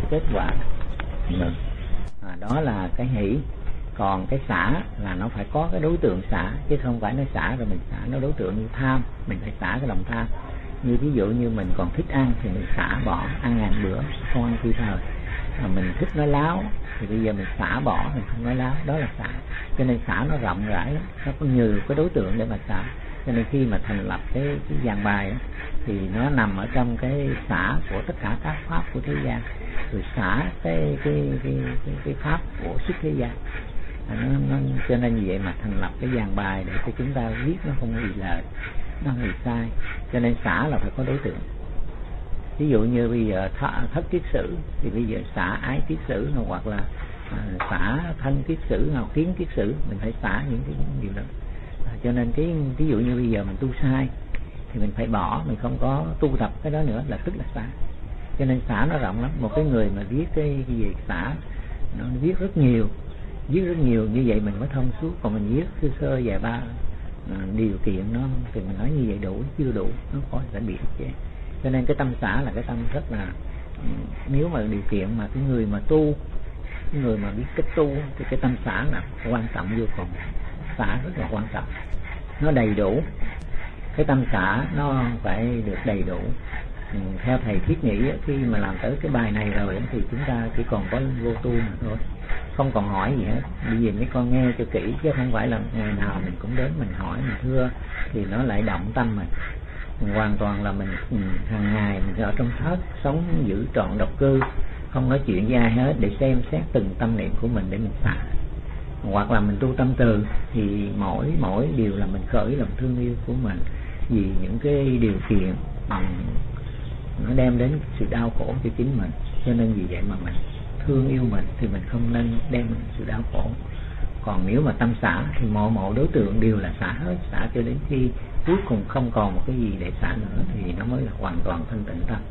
kết quả. Đó là cái hỷ. Còn cái xả là nó phải có cái đối tượng xả, chứ không phải nó xả rồi mình xả. Nó đối tượng như tham, mình phải xả cái lòng tham. Như ví dụ như mình còn thích ăn thì mình xả bỏ, ăn ngàn bữa không ăn khi thời. Mình thích nói láo thì bây giờ mình xả bỏ, mình không nói láo, đó là xả. Cho nên xả nó rộng rãi lắm, nó có nhiều cái đối tượng để mà xả. Cho nên khi mà thành lập cái giảng bài thì nó nằm ở trong cái xả của tất cả các pháp của thế gian, rồi xả cái pháp của xuất thế gian. Cho nên vì vậy mà thành lập cái giảng bài để cho chúng ta viết nó không bị lệch, nó không bị sai. Cho nên xả là phải có đối tượng. Ví dụ như bây giờ thất kiết sử thì bây giờ xả ái kiết sử, hoặc là xả thân kiết sử, hoặc kiến kiết sử, mình phải xả những cái điều đó. Cho nên cái ví dụ như bây giờ mình tu sai thì mình phải bỏ, mình không có tu tập cái đó nữa, là tức là xả. Cho nên xả nó rộng lắm. Một cái người mà viết cái gì xả, nó viết rất nhiều như vậy mình mới thông suốt. Còn mình viết sơ sơ vài ba điều kiện nó thì mình nói như vậy đủ, chưa đủ, nó có sẽ bị ức chế. Cho nên cái tâm xả là cái tâm rất là, nếu mà điều kiện mà cái người mà tu, cái người mà biết cách tu thì cái tâm xả là quan trọng vô cùng. Xả rất là quan trọng, nó đầy đủ. Cái tâm xả nó phải được đầy đủ. Theo thầy Thiết nghĩ, khi mà làm tới cái bài này rồi thì chúng ta chỉ còn có vô tu mà thôi, không còn hỏi gì hết. Bây giờ mấy con nghe cho kỹ, chứ không phải là ngày nào mình cũng đến mình hỏi, mình thưa thì nó lại động tâm mình. Hoàn toàn là mình hàng ngày mình ở trong thất sống giữ trọn độc cư, không nói chuyện với ai hết, để xem xét từng tâm niệm của mình để mình xả. Hoặc là mình tu tâm từ thì mỗi điều là mình khởi lòng thương yêu của mình, vì những cái điều kiện nó đem đến sự đau khổ cho chính mình. Cho nên vì vậy mà mình thương yêu mình thì mình không nên đem sự đau khổ. Còn nếu mà tâm xả thì mọi đối tượng đều là xả hết, xả cho đến khi cuối cùng không còn một cái gì để xả nữa thì nó mới là hoàn toàn thanh tịnh tâm.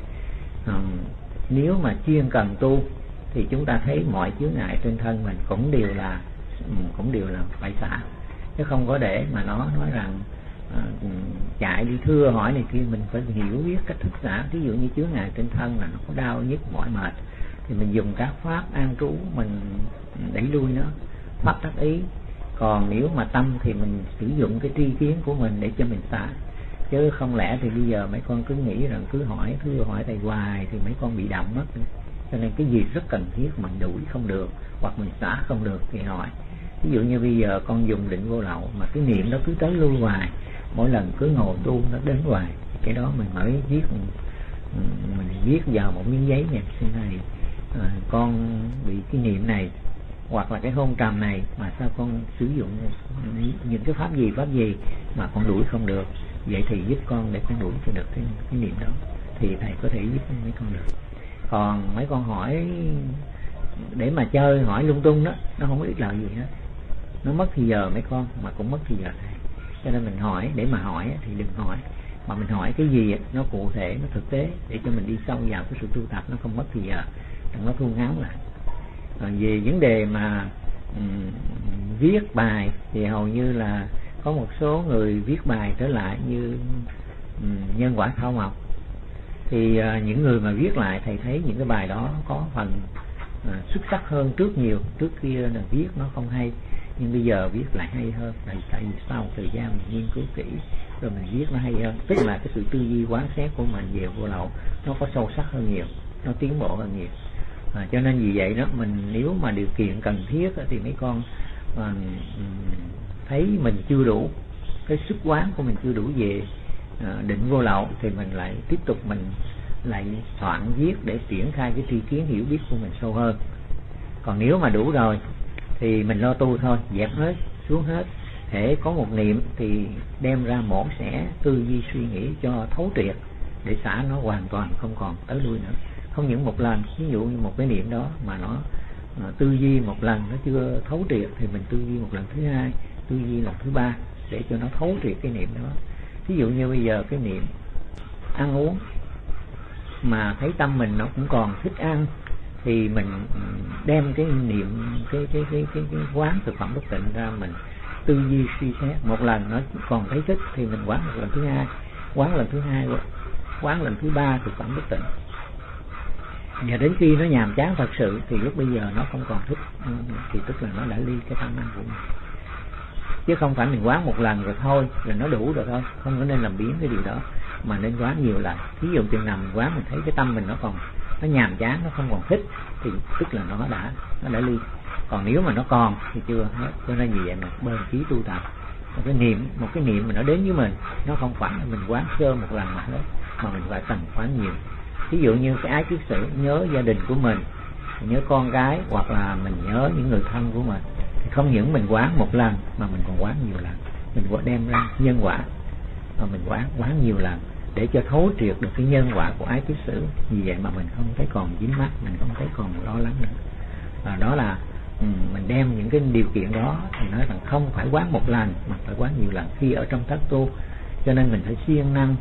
Nếu mà chuyên cần tu thì chúng ta thấy mọi chướng ngại trên thân mình cũng đều là phải xả, chứ không có để mà nó nói rằng chạy đi thưa hỏi này kia. Mình phải hiểu biết cách thức xả. Ví dụ như chướng ngại trên thân là nó có đau nhức mỏi mệt thì mình dùng các pháp an trú mình đẩy lui nó, bắt đắc ý. Còn nếu mà tâm thì mình sử dụng cái tri kiến của mình để cho mình xả. Chứ không lẽ thì bây giờ mấy con cứ nghĩ rằng cứ hỏi thầy hoài thì mấy con bị động mất. Cho nên cái gì rất cần thiết mình đuổi không được, hoặc mình xả không được thì hỏi. Ví dụ như bây giờ con dùng định vô lậu mà cái niệm đó cứ tới lui hoài, mỗi lần cứ ngồi tu nó đến hoài, cái đó mình mới viết, mình viết vào một miếng giấy này, thế này con bị cái niệm này hoặc là cái hôn trầm này mà sao con sử dụng những cái pháp gì mà con đuổi không được. Vậy thì giúp con để con đuổi cho được cái niệm đó, thì thầy có thể giúp mấy con được. Còn mấy con hỏi để mà chơi, hỏi lung tung đó, nó không có ích lợi gì hết, nó mất thì giờ mấy con mà cũng mất thì giờ thầy. Cho nên mình hỏi để mà hỏi thì đừng hỏi, mà mình hỏi cái gì nó cụ thể, nó thực tế, để cho mình đi sâu vào cái sự tu tập, nó không mất thì giờ, nó thu ngắn lại. Về vấn đề mà viết bài thì hầu như là có một số người viết bài trở lại như Nhân Quả Thảo Mộc. Thì những người mà viết lại, thầy thấy những cái bài đó có phần xuất sắc hơn trước nhiều. Trước kia là viết nó không hay, nhưng bây giờ viết lại hay hơn. Tại vì sau thời gian mình nghiên cứu kỹ rồi mình viết nó hay hơn. Tức là cái sự tư duy quán xét của mình về vô lậu nó có sâu sắc hơn nhiều, nó tiến bộ hơn nhiều. Cho nên vì vậy đó, mình nếu mà điều kiện cần thiết thì mấy con thấy mình chưa đủ, cái sức quán của mình chưa đủ về định vô lậu, thì mình lại tiếp tục mình lại soạn viết để triển khai cái tri kiến hiểu biết của mình sâu hơn. Còn nếu mà đủ rồi thì mình lo tu thôi, dẹp hết xuống hết. Thể có một niệm thì đem ra mổ xẻ tư duy suy nghĩ cho thấu triệt, để xả nó hoàn toàn không còn tới lui nữa. Không những một lần, ví dụ như một cái niệm đó mà nó tư duy một lần nó chưa thấu triệt thì mình tư duy một lần thứ hai, tư duy lần thứ ba, để cho nó thấu triệt cái niệm đó. Ví dụ như bây giờ cái niệm ăn uống mà thấy tâm mình nó cũng còn thích ăn, thì mình đem cái niệm cái quán thực phẩm bất tịnh ra, mình tư duy suy xét. Một lần nó còn thấy thích thì mình quán một lần thứ hai, quán lần thứ hai, quán lần thứ ba thực phẩm bất tịnh. Và đến khi nó nhàm chán thật sự thì lúc bây giờ nó không còn thích, thì tức là nó đã ly cái tâm ăn của mình. Chứ không phải mình quán một lần rồi thôi, rồi nó đủ rồi thôi, không có nên làm biến cái điều đó, mà nên quán nhiều lần. Ví dụ chừng nào mình quán mình thấy cái tâm mình nó nhàm chán, nó không còn thích, thì tức là nó đã ly. Còn nếu mà nó còn thì chưa hết. Cho nên vì vậy mà bền chí tu tập, một cái niệm mà nó đến với mình, nó không phải là mình quán sơ một lần mà hết, mà mình phải cần quán nhiều. Ví dụ như cái ái kiết sử, nhớ gia đình của mình, nhớ con cái, hoặc là mình nhớ những người thân của mình, thì không những mình quán một lần mà mình còn quán nhiều lần. Mình có đem ra nhân quả mà mình quán nhiều lần để cho thấu triệt được cái nhân quả của ái kiết sử. Vì vậy mà mình không thấy còn dính mắc, mình không thấy còn lo lắng nữa. Và đó là mình đem những cái điều kiện đó thì nói rằng không phải quán một lần mà phải quán nhiều lần khi ở trong thất tu. Cho nên mình phải siêng năng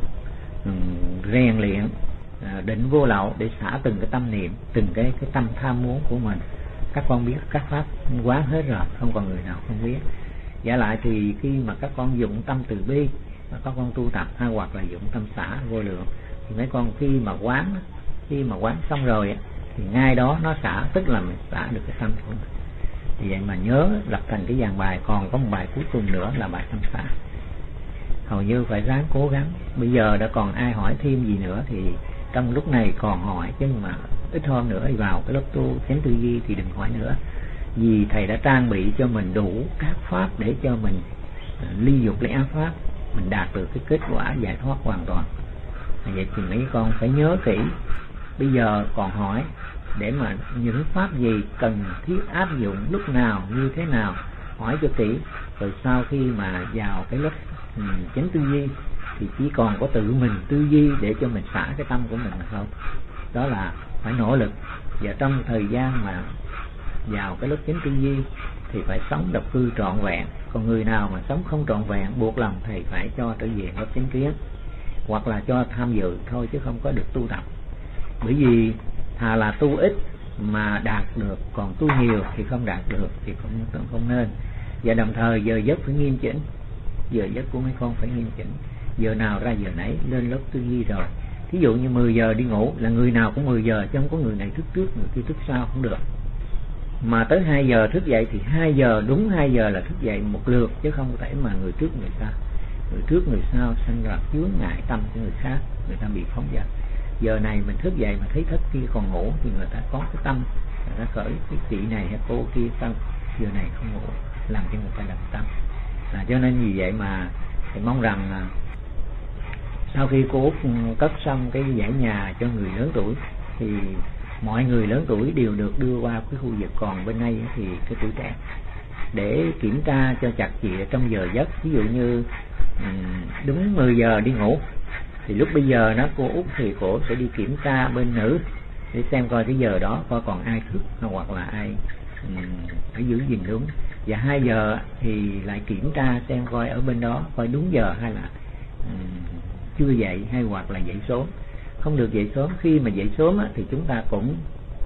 rèn luyện định vô lậu để xả từng cái tâm niệm, từng cái tâm tham muốn của mình. Các con biết các pháp quán hết rồi, không còn người nào không biết. Giả lại thì khi mà các con dụng tâm từ bi mà các con tu tập, hay hoặc là dụng tâm xả vô lượng, thì mấy con khi mà quán xong rồi thì ngay đó nó xả, tức là mình xả được cái tâm của mình. Thì vậy mà nhớ lập thành cái dàn bài. Còn có một bài cuối cùng nữa là bài tâm xả, hầu như phải ráng cố gắng. Bây giờ đã còn ai hỏi thêm gì nữa thì trong lúc này còn hỏi, chứ mà ít hôm nữa vào cái lớp tu chánh tư duy thì đừng hỏi nữa. Vì thầy đã trang bị cho mình đủ các pháp để cho mình ly dục lấy ác pháp, mình đạt được cái kết quả giải thoát hoàn toàn. Vậy thì mấy con phải nhớ kỹ. Bây giờ còn hỏi để mà những pháp gì cần thiết áp dụng lúc nào, như thế nào, hỏi cho kỹ. Rồi sau khi mà vào cái lớp chánh tư duy thì chỉ còn có tự mình tư duy để cho mình xả cái tâm của mình là không. Đó là phải nỗ lực. Và trong thời gian mà vào cái lớp chánh tư duy thì phải sống độc cư trọn vẹn. Còn người nào mà sống không trọn vẹn, buộc lòng thầy phải cho trở về lớp chánh kiến, hoặc là cho tham dự thôi, chứ không có được tu tập. Bởi vì thà là tu ít mà đạt được, còn tu nhiều thì không đạt được thì không nên. Và đồng thời giờ giấc phải nghiêm chỉnh, giờ giấc của mấy con phải nghiêm chỉnh, giờ nào ra giờ nấy lên lớp tư duy rồi. Thí dụ như 10 giờ đi ngủ là người nào cũng 10 giờ, chứ không có người này thức trước người kia thức sau, không được. Mà tới 2 giờ thức dậy thì 2 giờ, đúng 2 giờ là thức dậy một lượt, chứ không thể mà người trước người sau. Người trước người sau sinh ra chướng ngại tâm của người khác, người ta bị phóng dật. Giờ này mình thức dậy mà thấy thất kia còn ngủ thì người ta có cái tâm, người ta khởi cái chị này hay cô kia xong giờ này không ngủ, làm cho người ta động tâm. Cho nên vì vậy mà thì mong rằng sau khi cô Út cất xong cái dãy nhà cho người lớn tuổi thì mọi người lớn tuổi đều được đưa qua cái khu vực còn bên đây thì cái tuổi trẻ để kiểm tra cho chặt chẽ trong giờ giấc. Ví dụ như đúng 10 giờ đi ngủ thì lúc bây giờ nó cô Út thì cổ sẽ đi kiểm tra bên nữ để xem coi cái giờ đó coi còn ai thức hoặc là ai phải giữ gìn đúng. Và 2 giờ thì lại kiểm tra xem coi ở bên đó coi đúng giờ hay là chưa dậy, hay hoặc là dậy sớm. Không được dậy sớm. Khi mà dậy sớm thì chúng ta cũng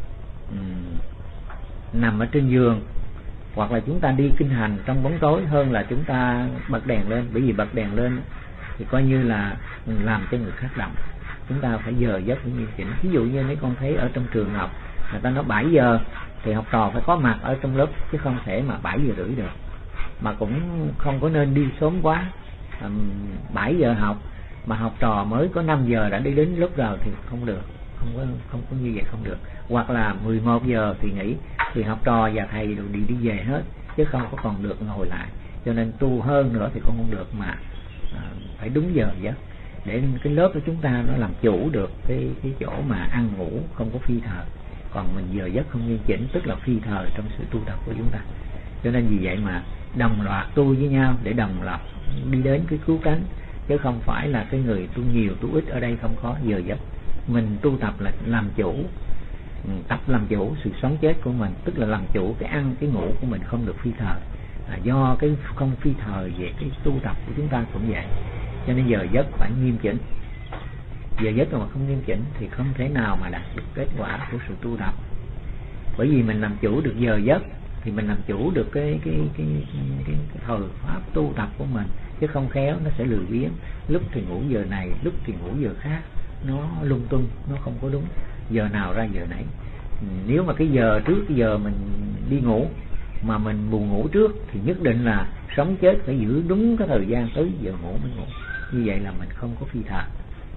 nằm ở trên giường, hoặc là chúng ta đi kinh hành trong bóng tối hơn là chúng ta bật đèn lên. Bởi vì bật đèn lên thì coi như là làm cho người khác động. Chúng ta phải giờ giấc nghiêm chỉnh. Ví dụ như mấy con thấy ở trong trường học người ta nói 7 giờ thì học trò phải có mặt ở trong lớp, chứ không thể mà 7 giờ rưỡi được. Mà cũng không có nên đi sớm quá. 7 giờ học mà học trò mới có 5 giờ đã đi đến lớp rồi thì không được, không có như vậy không được. Hoặc là 11 giờ thì nghỉ thì học trò và thầy đều đi về hết, chứ không có còn được ngồi lại. Cho nên tu hơn nữa thì cũng không được, mà phải đúng giờ giấc để cái lớp của chúng ta nó làm chủ được cái chỗ mà ăn ngủ, không có phi thời. Còn mình giờ giấc không nghiêm chỉnh tức là phi thời trong sự tu tập của chúng ta. Cho nên vì vậy mà đồng loạt tu với nhau để đồng loạt đi đến cái cứu cánh, chứ không phải là cái người tu nhiều tu ít ở đây không có giờ giấc. Mình tu tập là làm chủ, tập làm chủ sự sống chết của mình, tức là làm chủ cái ăn cái ngủ của mình không được phi thời. Do cái không phi thời về cái tu tập của chúng ta cũng vậy. Cho nên giờ giấc phải nghiêm chỉnh. Giờ giấc mà không nghiêm chỉnh thì không thể nào mà đạt được kết quả của sự tu tập. Bởi vì mình làm chủ được giờ giấc thì mình làm chủ được cái thời pháp tu tập của mình, chứ không khéo nó sẽ lười biếng. Lúc thì ngủ giờ này, lúc thì ngủ giờ khác, nó lung tung, nó không có đúng. giờ nào ra giờ nấy. Nếu mà cái giờ trước cái giờ mình đi ngủ mà mình buồn ngủ trước thì nhất định là sống chết phải giữ đúng cái thời gian tới giờ ngủ mới ngủ. Như vậy là mình không có phi thời.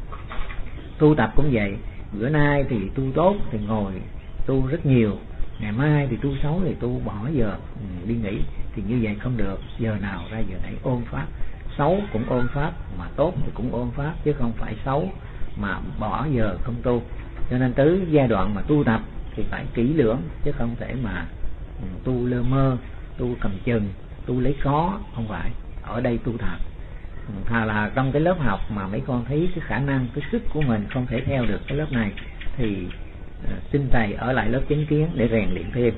Tu tập cũng vậy, bữa nay thì tu tốt thì ngồi tu rất nhiều, ngày mai thì tu xấu thì tu bỏ giờ đi nghỉ, thì như vậy không được. Giờ nào ra giờ nấy ôn pháp, xấu cũng ôn pháp mà tốt thì cũng ôn pháp, chứ không phải xấu mà bỏ giờ không tu. Cho nên tới giai đoạn mà tu tập thì phải kỹ lưỡng, chứ không thể mà tu lơ mơ, tu cầm chừng, tu lấy có, không phải. Ở đây tu thật. Thà là trong cái lớp học mà mấy con thấy cái khả năng, cái sức của mình không thể theo được cái lớp này thì xin thầy ở lại lớp chánh kiến để rèn luyện thêm.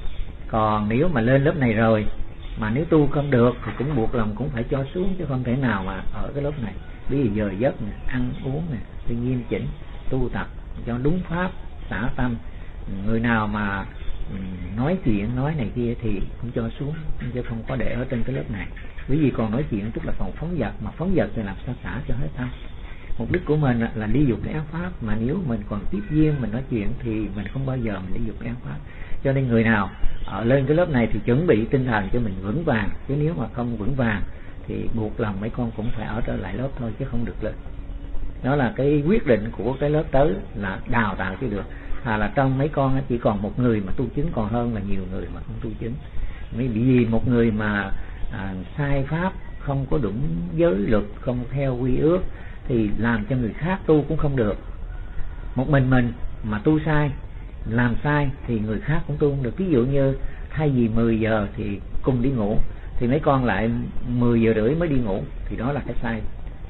Còn nếu mà lên lớp này rồi mà nếu tu không được thì cũng buộc lòng cũng phải cho xuống, chứ không thể nào mà ở cái lớp này. Ví dụ giờ giấc này, ăn uống này, phải nghiêm chỉnh tu tập cho đúng pháp, xả tâm. Người nào mà nói chuyện nói này kia thì cũng cho xuống, chứ không có để ở trên cái lớp này. Bởi vì còn nói chuyện tức là còn phóng dật, mà phóng dật thì làm sao xả cho hết tâm. Mục đích của mình là ly dục cái ác pháp, mà nếu mình còn tiếp duyên mình nói chuyện thì mình không bao giờ mình ly dục cái ác pháp. Cho nên người nào ở lên cái lớp này thì chuẩn bị tinh thần cho mình vững vàng, chứ nếu mà không vững vàng thì buộc lòng mấy con cũng phải ở trở lại lớp thôi, chứ không được lên. Đó là cái quyết định của cái lớp tới, là đào tạo cho được. Thà là trong mấy con chỉ còn một người mà tu chứng còn hơn là nhiều người mà không tu chứng. Vì một người mà sai pháp, không có đúng giới luật, không theo quy ước thì làm cho người khác tu cũng không được. Một mình mà tu sai, làm sai thì người khác cũng tu không được. Ví dụ như thay vì 10 giờ thì cùng đi ngủ thì mấy con lại 10 giờ rưỡi mới đi ngủ, thì đó là cái sai.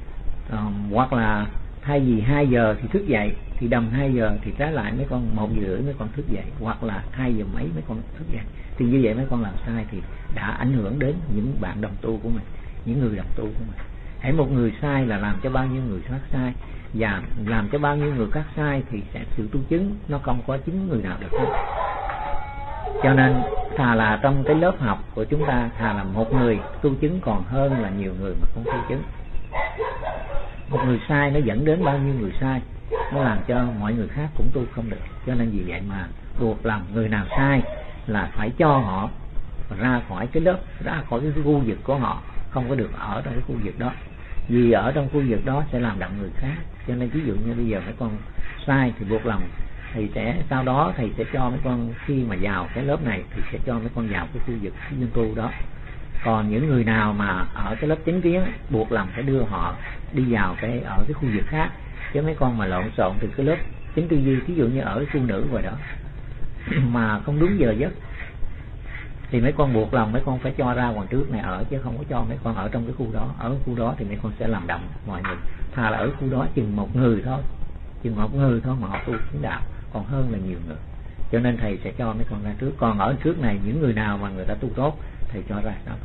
Hoặc là thay vì 2 giờ thì thức dậy thì đầm 2 giờ thì trái lại mấy con 1 giờ rưỡi mấy con thức dậy, hoặc là 2 giờ mấy mấy con thức dậy. Thì như vậy mấy con làm sai thì đã ảnh hưởng đến những bạn đồng tu của mình, những người đồng tu của mình. Hãy một người sai là làm cho bao nhiêu người khác sai, và làm cho bao nhiêu người khác sai thì sẽ sự tu chứng nó không có chính người nào được hết. Cho nên thà là trong cái lớp học của chúng ta, thà là một người tu chứng còn hơn là nhiều người mà không tu chứng. Một người sai nó dẫn đến bao nhiêu người sai, nó làm cho mọi người khác cũng tu không được. Cho nên vì vậy mà buộc lòng người nào sai là phải cho họ ra khỏi cái lớp, ra khỏi cái khu vực của họ, không có được ở trong cái khu vực đó. Vì ở trong khu vực đó sẽ làm động người khác. Cho nên ví dụ như bây giờ mấy con sai thì buộc lòng thầy sẽ, sau đó thầy sẽ cho mấy con khi mà vào cái lớp này thì sẽ cho mấy con vào cái khu vực dân tu đó. Còn những người nào mà ở cái lớp chánh kiến buộc lòng phải đưa họ đi vào ở cái khu vực khác. Chứ mấy con mà lộn xộn từ cái lớp chánh tư duy, ví dụ như ở phụ nữ rồi đó mà không đúng giờ giấc thì mấy con buộc lòng mấy con phải cho ra ngoài trước này ở, chứ không có cho mấy con ở trong cái khu đó. Ở khu đó thì mấy con sẽ làm động mọi người. Thà là ở khu đó chừng một người thôi mà họ tu chứng đạo còn hơn là nhiều người. Cho nên thầy sẽ cho mấy con ra trước. Còn ở trước này những người nào mà người ta tu tốt thầy cho ra sao tu.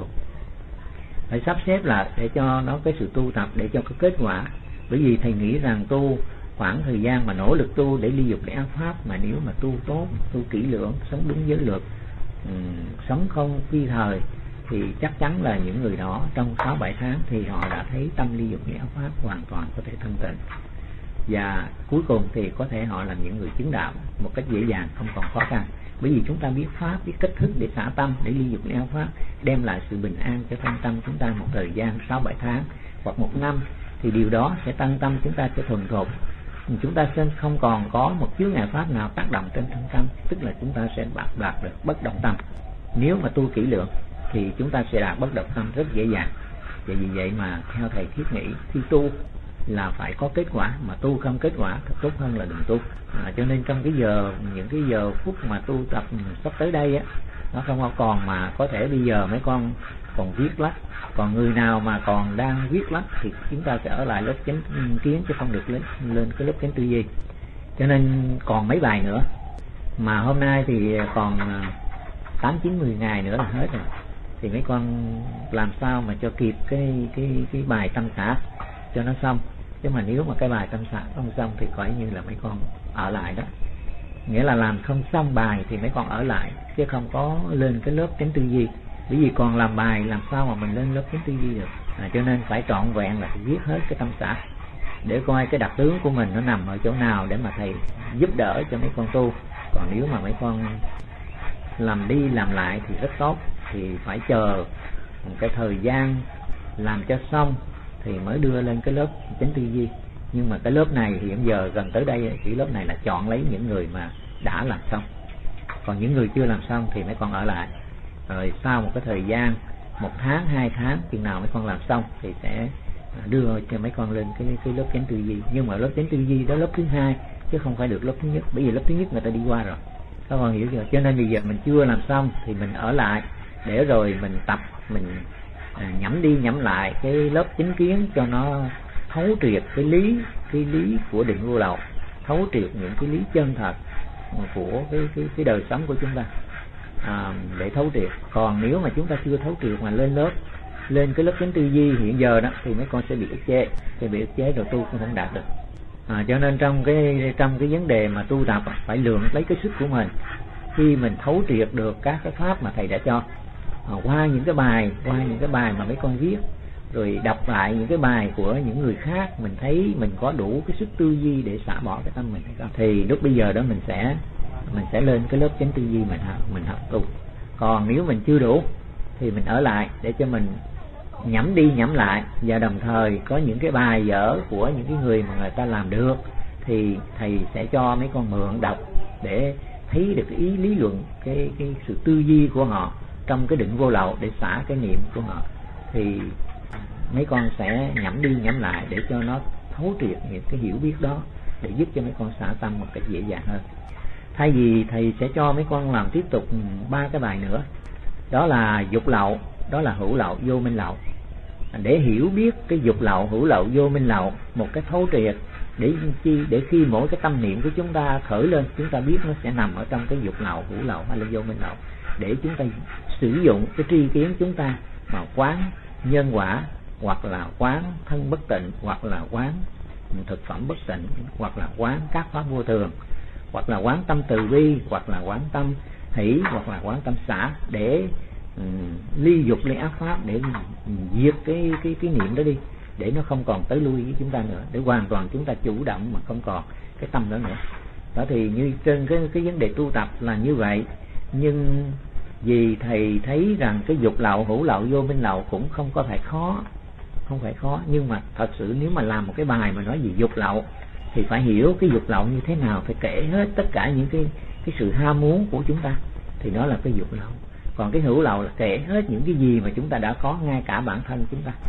Phải sắp xếp là để cho nó cái sự tu tập để cho có kết quả. Bởi vì thầy nghĩ rằng tu khoảng thời gian mà nỗ lực tu để ly dục để ác pháp, mà nếu mà tu tốt, tu kỹ lưỡng, sống đúng giới luật, sống không phi thời thì chắc chắn là những người đó trong 6-7 tháng thì họ đã thấy tâm ly dục ly ác pháp hoàn toàn có thể thanh tịnh, và cuối cùng thì có thể họ là những người chứng đạo một cách dễ dàng, không còn khó khăn. Bởi vì chúng ta biết pháp, biết cách thức để xả tâm, để ly dục ly ác pháp, đem lại sự bình an cho thân tâm chúng ta một thời gian 6-7 tháng hoặc 1 năm, thì điều đó sẽ tăng tâm chúng ta sẽ thuần thục. Chúng ta sẽ không còn có một chướng ngại pháp nào tác động trên thân tâm, tức là chúng ta sẽ đạt được bất động tâm. Nếu mà tu kỹ lưỡng thì chúng ta sẽ đạt bất động tâm rất dễ dàng. Và vì vậy mà theo thầy thiết nghĩ khi tu là phải có kết quả, mà tu không kết quả thì tốt hơn là đừng tu. Cho nên trong những cái giờ phút mà tu tập sắp tới đây á, nó không còn mà có thể bây giờ mấy con còn viết lách. Còn người nào mà còn đang viết lách thì chúng ta sẽ ở lại lớp chánh kiến, chứ không được lên cái lớp chánh tư duy. Cho nên còn mấy bài nữa, mà hôm nay thì còn 8-9-10 ngày nữa là hết rồi. Thì mấy con làm sao mà cho kịp cái bài tâm xả cho nó xong. Chứ mà nếu mà cái bài tâm xả không xong thì coi như là mấy con ở lại đó. Nghĩa là làm không xong bài thì mấy con ở lại, chứ không có lên cái lớp chánh tư duy. Bởi vì còn làm bài làm sao mà mình lên lớp chánh tư duy được. Cho nên phải trọn vẹn là phải viết hết cái tâm xả. để coi cái đặc tướng của mình nó nằm ở chỗ nào để mà thầy giúp đỡ cho mấy con tu. Còn nếu mà mấy con làm đi làm lại thì rất tốt, thì phải chờ một cái thời gian làm cho xong thì mới đưa lên cái lớp chánh tư duy. Nhưng mà cái lớp này hiện giờ gần tới đây, cái lớp này là chọn lấy những người mà đã làm xong, còn những người chưa làm xong thì mấy con ở lại, rồi sau một cái thời gian 1 tháng 2 tháng chừng nào mấy con làm xong thì sẽ đưa cho mấy con lên cái lớp chánh tư duy. Nhưng mà lớp chánh tư duy đó lớp thứ 2 chứ không phải được lớp thứ nhất, bởi vì lớp thứ nhất người ta đi qua rồi, các con hiểu chưa? Cho nên bây giờ mình chưa làm xong thì mình ở lại để rồi mình tập, mình nhẩm đi nhẩm lại cái lớp chánh kiến cho nó thấu triệt cái lý của định vô lậu, thấu triệt những cái lý chân thật của cái đời sống của chúng ta, để thấu triệt. Còn nếu mà chúng ta chưa thấu triệt mà lên cái lớp chánh tư duy hiện giờ đó thì mấy con sẽ bị ức chế, rồi tu cũng không đạt được. Cho nên trong cái vấn đề mà tu tập phải lượng lấy cái sức của mình. Khi mình thấu triệt được các cái pháp mà thầy đã cho, qua những cái bài mà mấy con viết, rồi đọc lại những cái bài của những người khác, mình thấy mình có đủ cái sức tư duy để xả bỏ cái tâm mình hay không, thì lúc bây giờ đó mình sẽ lên cái lớp chánh tư duy mình học tu. Còn nếu mình chưa đủ thì mình ở lại để cho mình nhẩm đi nhẩm lại, và đồng thời có những cái bài vở của những cái người mà người ta làm được thì thầy sẽ cho mấy con mượn đọc để thấy được cái ý lý luận, cái sự tư duy của họ trong cái định vô lậu để xả cái niệm của họ. Thì mấy con sẽ nhẩm đi nhẩm lại để cho nó thấu triệt những cái hiểu biết đó, để giúp cho mấy con xả tâm một cách dễ dàng hơn. Thay vì thầy sẽ cho mấy con làm tiếp tục 3 cái bài nữa, đó là dục lậu, đó là hữu lậu, vô minh lậu, để hiểu biết cái dục lậu, hữu lậu, vô minh lậu một cái thấu triệt, để khi mỗi cái tâm niệm của chúng ta khởi lên, chúng ta biết nó sẽ nằm ở trong cái dục lậu, hữu lậu hay là vô minh lậu, để chúng ta sử dụng cái tri kiến chúng ta mà quán nhân quả, hoặc là quán thân bất tịnh, hoặc là quán thực phẩm bất tịnh, hoặc là quán các pháp vô thường, hoặc là quán tâm từ bi, hoặc là quán tâm hỷ, hoặc là quán tâm xả, để ly dục ly ác pháp, để diệt cái niệm đó đi, để nó không còn tới lui với chúng ta nữa, để hoàn toàn chúng ta chủ động mà không còn cái tâm đó nữa. Đó thì như trên cái vấn đề tu tập là như vậy. Nhưng vì thầy thấy rằng cái dục lậu, hữu lậu, vô minh lậu cũng không phải khó, nhưng mà thật sự nếu mà làm một cái bài mà nói về dục lậu thì phải hiểu cái dục lậu như thế nào, phải kể hết tất cả những cái sự ham muốn của chúng ta, thì đó là cái dục lậu. Còn cái hữu lậu là kể hết những cái gì mà chúng ta đã có, ngay cả bản thân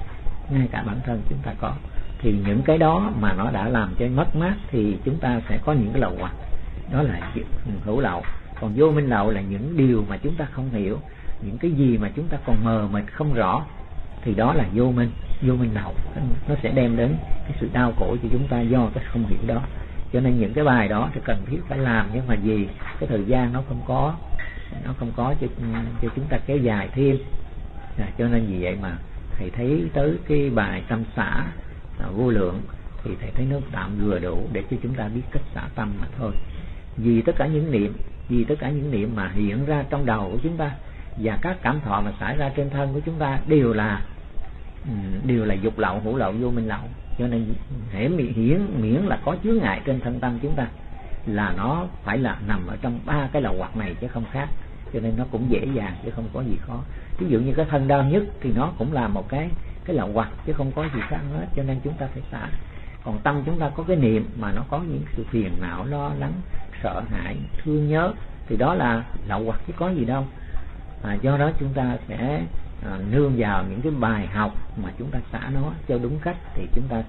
chúng ta có, thì những cái đó mà nó đã làm cho mất mát thì chúng ta sẽ có những cái lậu hoặc, đó là hữu lậu. Còn vô minh lậu là những điều mà chúng ta không hiểu, những cái gì mà chúng ta còn mờ mịt không rõ, thì đó là vô minh lậu. Nó sẽ đem đến cái sự đau khổ cho chúng ta do cái không hiểu đó. Cho nên những cái bài đó thì cần thiết phải làm, nhưng mà vì cái thời gian nó không có cho chúng ta kéo dài thêm. Cho nên vì vậy mà thầy thấy tới cái bài tâm xả vô lượng thì thầy thấy nó tạm vừa đủ để cho chúng ta biết cách xả tâm mà thôi. Vì tất cả những niệm mà hiện ra trong đầu của chúng ta và các cảm thọ mà xảy ra trên thân của chúng ta đều là dục lậu, hữu lậu, vô minh lậu. Cho nên miễn là có chướng ngại trên thân tâm chúng ta là nó phải là nằm ở trong 3 cái lậu hoặc này chứ không khác. Cho nên nó cũng dễ dàng chứ không có gì khó. Ví dụ như cái thân đau nhất thì nó cũng là một cái lậu hoặc chứ không có gì khác hết. Cho nên chúng ta phải xả. Còn tâm chúng ta có cái niệm mà nó có những sự phiền não, lo lắng, sợ hãi, thương nhớ thì đó là lậu hoặc chứ có gì đâu. Do đó chúng ta sẽ nương vào những cái bài học mà chúng ta xả nó cho đúng cách thì chúng ta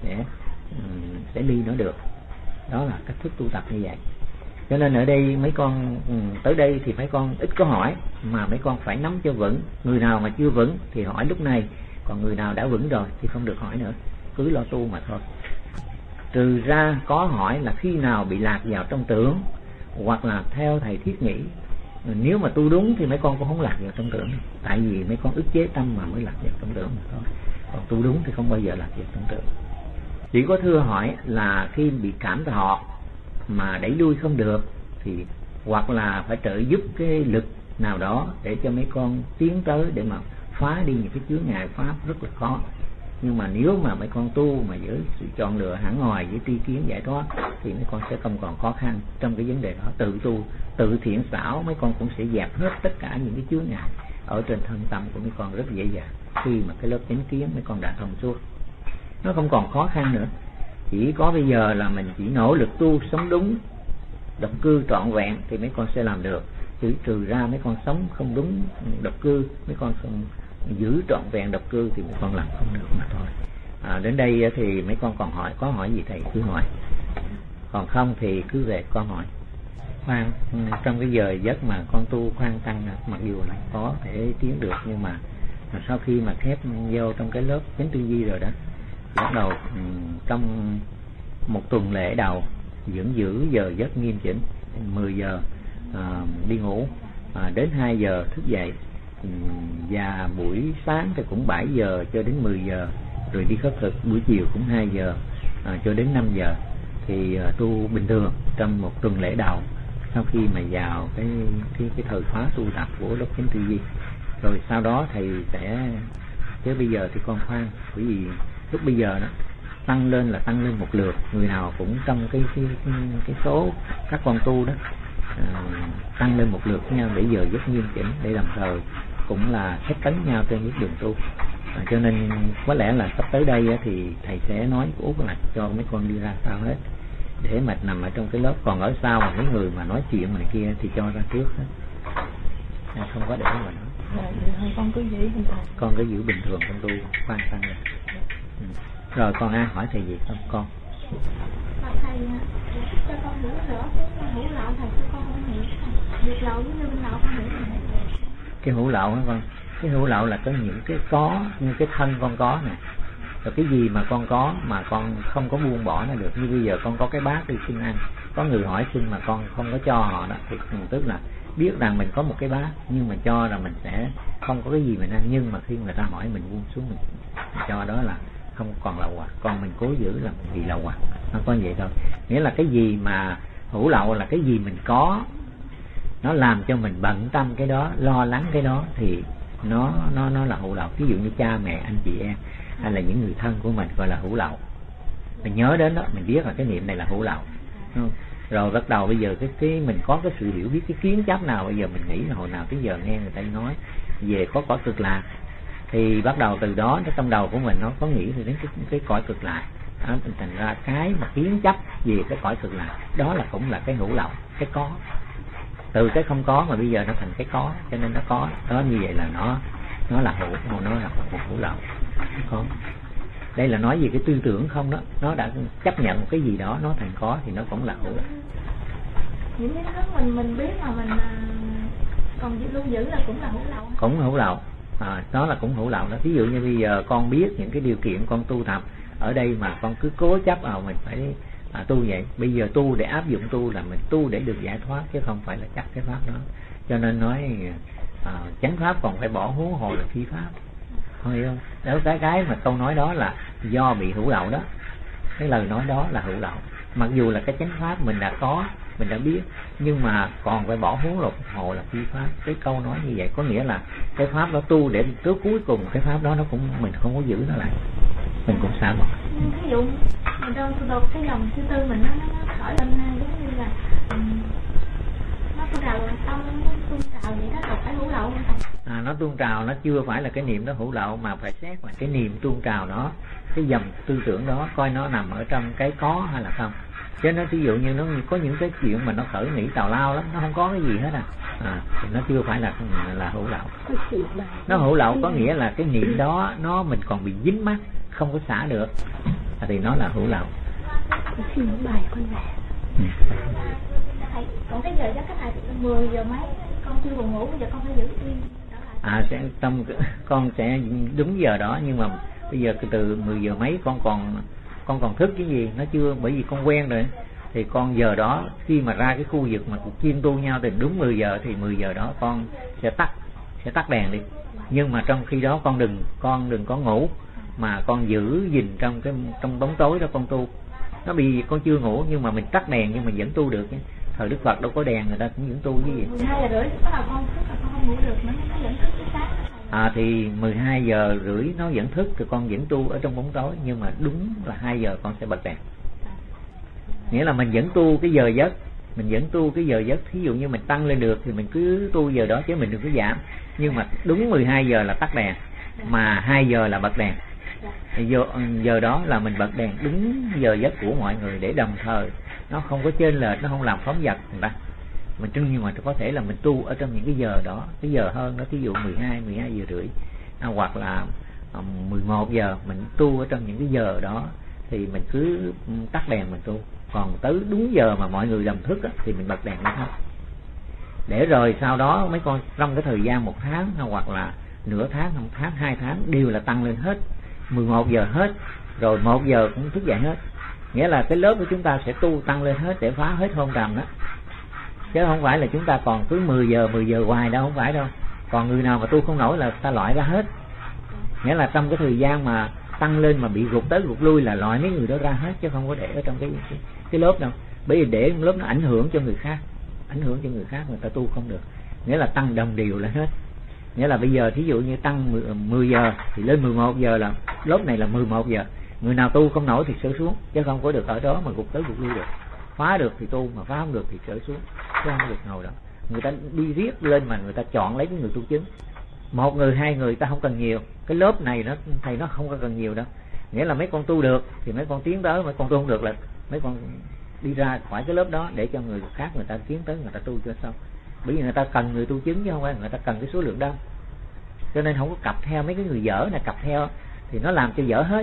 sẽ ly nó được. Đó là cách thức tu tập như vậy. Cho nên ở đây mấy con tới đây thì mấy con ít có hỏi, mà mấy con phải nắm cho vững. Người nào mà chưa vững thì hỏi lúc này, còn người nào đã vững rồi thì không được hỏi nữa, cứ lo tu mà thôi. Trừ ra có hỏi là khi nào bị lạc vào trong tưởng, hoặc là theo thầy thiết nghĩ. Nếu mà tu đúng thì mấy con cũng không lạc vào trong tưởng, tại vì mấy con ức chế tâm mà mới lạc vào trong tưởng mà thôi. Còn tu đúng thì không bao giờ lạc vào trong tưởng. Chỉ có thưa hỏi là khi bị cảm thọ mà đẩy lui không được thì hoặc là phải trợ giúp cái lực nào đó để cho mấy con tiến tới để mà phá đi những cái chướng ngại pháp rất là khó. Nhưng mà nếu mà mấy con tu mà với sự chọn lựa hẳn hoài, với tri kiến giải thoát, thì mấy con sẽ không còn khó khăn trong cái vấn đề đó. Tự tu, tự thiện xảo, mấy con cũng sẽ dẹp hết tất cả những cái chướng ngại ở trên thân tâm của mấy con rất dễ dàng. Khi mà cái lớp chánh kiến mấy con đã thông suốt, nó không còn khó khăn nữa. Chỉ có bây giờ là mình chỉ nỗ lực tu sống đúng, độc cư trọn vẹn thì mấy con sẽ làm được. Chứ trừ ra mấy con sống không đúng độc cư, mấy con không giữ trọn vẹn độc cư thì mấy con làm không được mà thôi. Đến đây thì mấy con còn hỏi, có hỏi gì thầy cứ hỏi, còn không thì cứ về con hỏi. Khoan, trong cái giờ giấc mà con tu khoan tăng, mặc dù là có thể tiến được, nhưng mà sau khi mà khép vô trong cái lớp chánh tư duy rồi đó, bắt đầu trong một tuần lễ đầu vẫn giữ giờ giấc nghiêm chỉnh. 10 giờ đi ngủ, đến 2 giờ thức dậy, và buổi sáng thì cũng 7 giờ cho đến 10 giờ, rồi đi khất thực. Buổi chiều cũng 2 giờ cho đến 5 giờ. Thì tu bình thường trong một tuần lễ đầu, sau khi mà vào cái thời khóa tu tập của lớp chánh tư duy. Rồi sau đó thầy sẽ, chứ bây giờ thì con khoan, bởi vì lúc bây giờ đó tăng lên là tăng lên một lượt, người nào cũng trong cái số các con tu đó tăng lên một lượt nhau để giờ rất nghiêm chỉnh, để đồng thời cũng là thách tấn nhau trên cái đường tu. Cho nên có lẽ là sắp tới đây thì thầy sẽ nói út là cho mấy con đi ra sau hết, để mà nằm ở trong cái lớp. Còn ở sau mà mấy người mà nói chuyện này kia thì cho ra trước hết, không có để mà nói. Con cứ giữ bình thường. Con cứ giữ bình thường, con tu khoan tăng rồi. Rồi con ai hỏi thầy gì không con? Thầy cho con hiểu rõ cái hữu lậu, thầy cho con không hiểu. Việc lậu với bên lậu con hiểu. Cái hữu lậu hả con? Cái hữu lậu là có những cái có, như cái thân con có nè, rồi cái gì mà con có mà con không có buông bỏ nó được. Như bây giờ con có cái bát đi xin ăn, có người hỏi xin mà con không có cho họ đó, thì tức là biết rằng mình có một cái bát nhưng mà cho là mình sẽ không có cái gì mình ăn. Nhưng mà khi người ta hỏi mình buông xuống, mình cho, đó là không còn lậu hoặc. Còn mình cố giữ là mình bị lậu hoặc. Nó có vậy thôi. Nghĩa là cái gì mà hữu lậu là cái gì mình có, nó làm cho mình bận tâm cái đó, lo lắng cái đó, thì nó là hữu lậu. Ví dụ như cha mẹ, anh chị em hay là những người thân của mình gọi là hữu lậu. Mình nhớ đến đó, mình biết là cái niệm này là hữu lậu. Rồi bắt đầu bây giờ cái mình có cái sự hiểu biết, cái kiến chấp nào bây giờ mình nghĩ là hồi nào tới giờ nghe người ta nói về có cõi cực lạc, thì bắt đầu từ đó trong đầu của mình nó có nghĩ đến cái cõi cực lạc. Thành ra cái mà kiến chấp về cái cõi cực lạc đó là cũng là cái hữu lậu, cái có. Từ cái không có mà bây giờ nó thành cái có, cho nên nó có đó. Như vậy là nó là hữu, nó là một hữu lậu. Có. Đây là nói về cái tư tưởng không đó, nó đã chấp nhận một cái gì đó nó thành có thì nó cũng là hữu lậu. Những cái đó mình biết mà mình còn lưu giữ là cũng là hữu lậu. Cũng hữu lậu. Đó là cũng hữu lậu đó. Ví dụ như bây giờ con biết những cái điều kiện con tu tập ở đây mà con cứ cố chấp mình phải tu vậy. Bây giờ tu để áp dụng tu là mình tu để được giải thoát, chứ không phải là chắc cái pháp đó. Cho nên nói chánh pháp còn phải bỏ, huống hồ là phi pháp. Thôi không? Đó, cái mà câu nói đó là do bị hữu lậu đó. Cái lời nói đó là hữu lậu. Mặc dù là cái chánh pháp mình đã có, mình đã biết, nhưng mà còn phải bỏ, huống hồ là phi pháp. Cái câu nói như vậy có nghĩa là cái pháp đó tu để tới cuối cùng cái pháp đó nó cũng mình không có giữ nó lại, mình cũng xả bỏ. Ví dụ mình đâu đột cái dòng thứ tư mình nó khởi lên giống như là nó tuôn trào là tâm, nó tuôn trào vậy đó, phải hữu lậu không? Nó tuôn trào nó chưa phải là cái niệm đó hữu lậu, mà phải xét là cái niệm tuôn trào đó, cái dòng tư tưởng đó coi nó nằm ở trong cái có hay là không. Chứ nó ví dụ như nó có những cái chuyện mà nó khởi nghĩ tào lao lắm, nó không có cái gì hết thì nó chưa phải là hữu lậu. Nó hữu lậu có nghĩa là cái niệm đó nó mình còn bị dính mắc, không có xả được, thì nó là hữu lậu. Xin bài con về. Thầy, còn cái giờ chắc cái thầy 10 giờ mấy con chưa buồn ngủ, bây giờ con phải giữ yên. Con sẽ đúng giờ đó, nhưng mà bây giờ từ 10 giờ mấy con còn thức cái gì nó chưa, bởi vì con quen rồi. Thì con giờ đó khi mà ra cái khu vực mà cuộc chiên tu nhau thì đúng 10 giờ, thì 10 giờ đó con sẽ tắt đèn đi. Nhưng mà trong khi đó con đừng có ngủ, mà con giữ gìn trong bóng tối đó con tu. Nó bị con chưa ngủ nhưng mà mình tắt đèn nhưng mà vẫn tu được nhé. Thời Đức Phật đâu có đèn, người ta cũng vẫn tu cái gì. 12 giờ rưỡi bắt đầu con thức là con không ngủ được nữa, nó vẫn thức tới sáng. Thì 12 giờ rưỡi nó vẫn thức thì con vẫn tu ở trong bóng tối, nhưng mà đúng là 2 giờ con sẽ bật đèn. Nghĩa là mình vẫn tu cái giờ giấc, mình vẫn tu cái giờ giấc. Thí dụ như mình tăng lên được thì mình cứ tu giờ đó chứ mình đừng có giảm. Nhưng mà đúng 12 giờ là tắt đèn, mà 2 giờ là bật đèn. Giờ đó là mình bật đèn đúng giờ giấc của mọi người, để đồng thời nó không có chênh lệch, nó không làm phóng dật người ta. Nhưng mà có thể là mình tu ở trong những cái giờ đó, cái giờ hơn đó, ví dụ 12 giờ rưỡi, hoặc là 11 giờ, mình tu ở trong những cái giờ đó thì mình cứ tắt đèn mình tu. Còn tới đúng giờ mà mọi người đồng thức thì mình bật đèn lên hết. Để rồi sau đó mấy con trong cái thời gian 1 tháng hoặc là nửa tháng, 1 tháng, 2 tháng đều là tăng lên hết, 11 giờ hết, rồi 1 giờ cũng thức dậy hết. Nghĩa là cái lớp của chúng ta sẽ tu tăng lên hết để phá hết hôn trầm đó, chứ không phải là chúng ta còn cứ 10 giờ hoài đâu, không phải đâu. Còn người nào mà tu không nổi là ta loại ra hết. Nghĩa là trong cái thời gian mà tăng lên mà bị gục tới gục lui là loại mấy người đó ra hết, chứ không có để ở trong cái lớp đâu. Bởi vì để lớp nó ảnh hưởng cho người khác, người ta tu không được. Nghĩa là tăng đồng đều lên hết. Nghĩa là bây giờ thí dụ như tăng 10 giờ thì lên 11 giờ là lớp này là 11 giờ. Người nào tu không nổi thì trở xuống, chứ không có được ở đó mà gục tới gục lui được. Phá được thì tu, mà phá không được thì trở xuống, chứ không được ngồi đó. Người ta đi riết lên mà người ta chọn lấy cái người tu chứng. 1 người 2 người ta không cần nhiều. Cái lớp này thầy nó không có cần nhiều đâu. Nghĩa là mấy con tu được thì mấy con tiến tới, mấy con tu không được là mấy con đi ra khỏi cái lớp đó, để cho người khác người ta tiến tới, người ta tu cho xong. Bởi vì người ta cần người tu chứng chứ không phải người ta cần cái số lượng đông. Cho nên không có cặp theo mấy cái người dở này, cặp theo thì nó làm cho dở hết.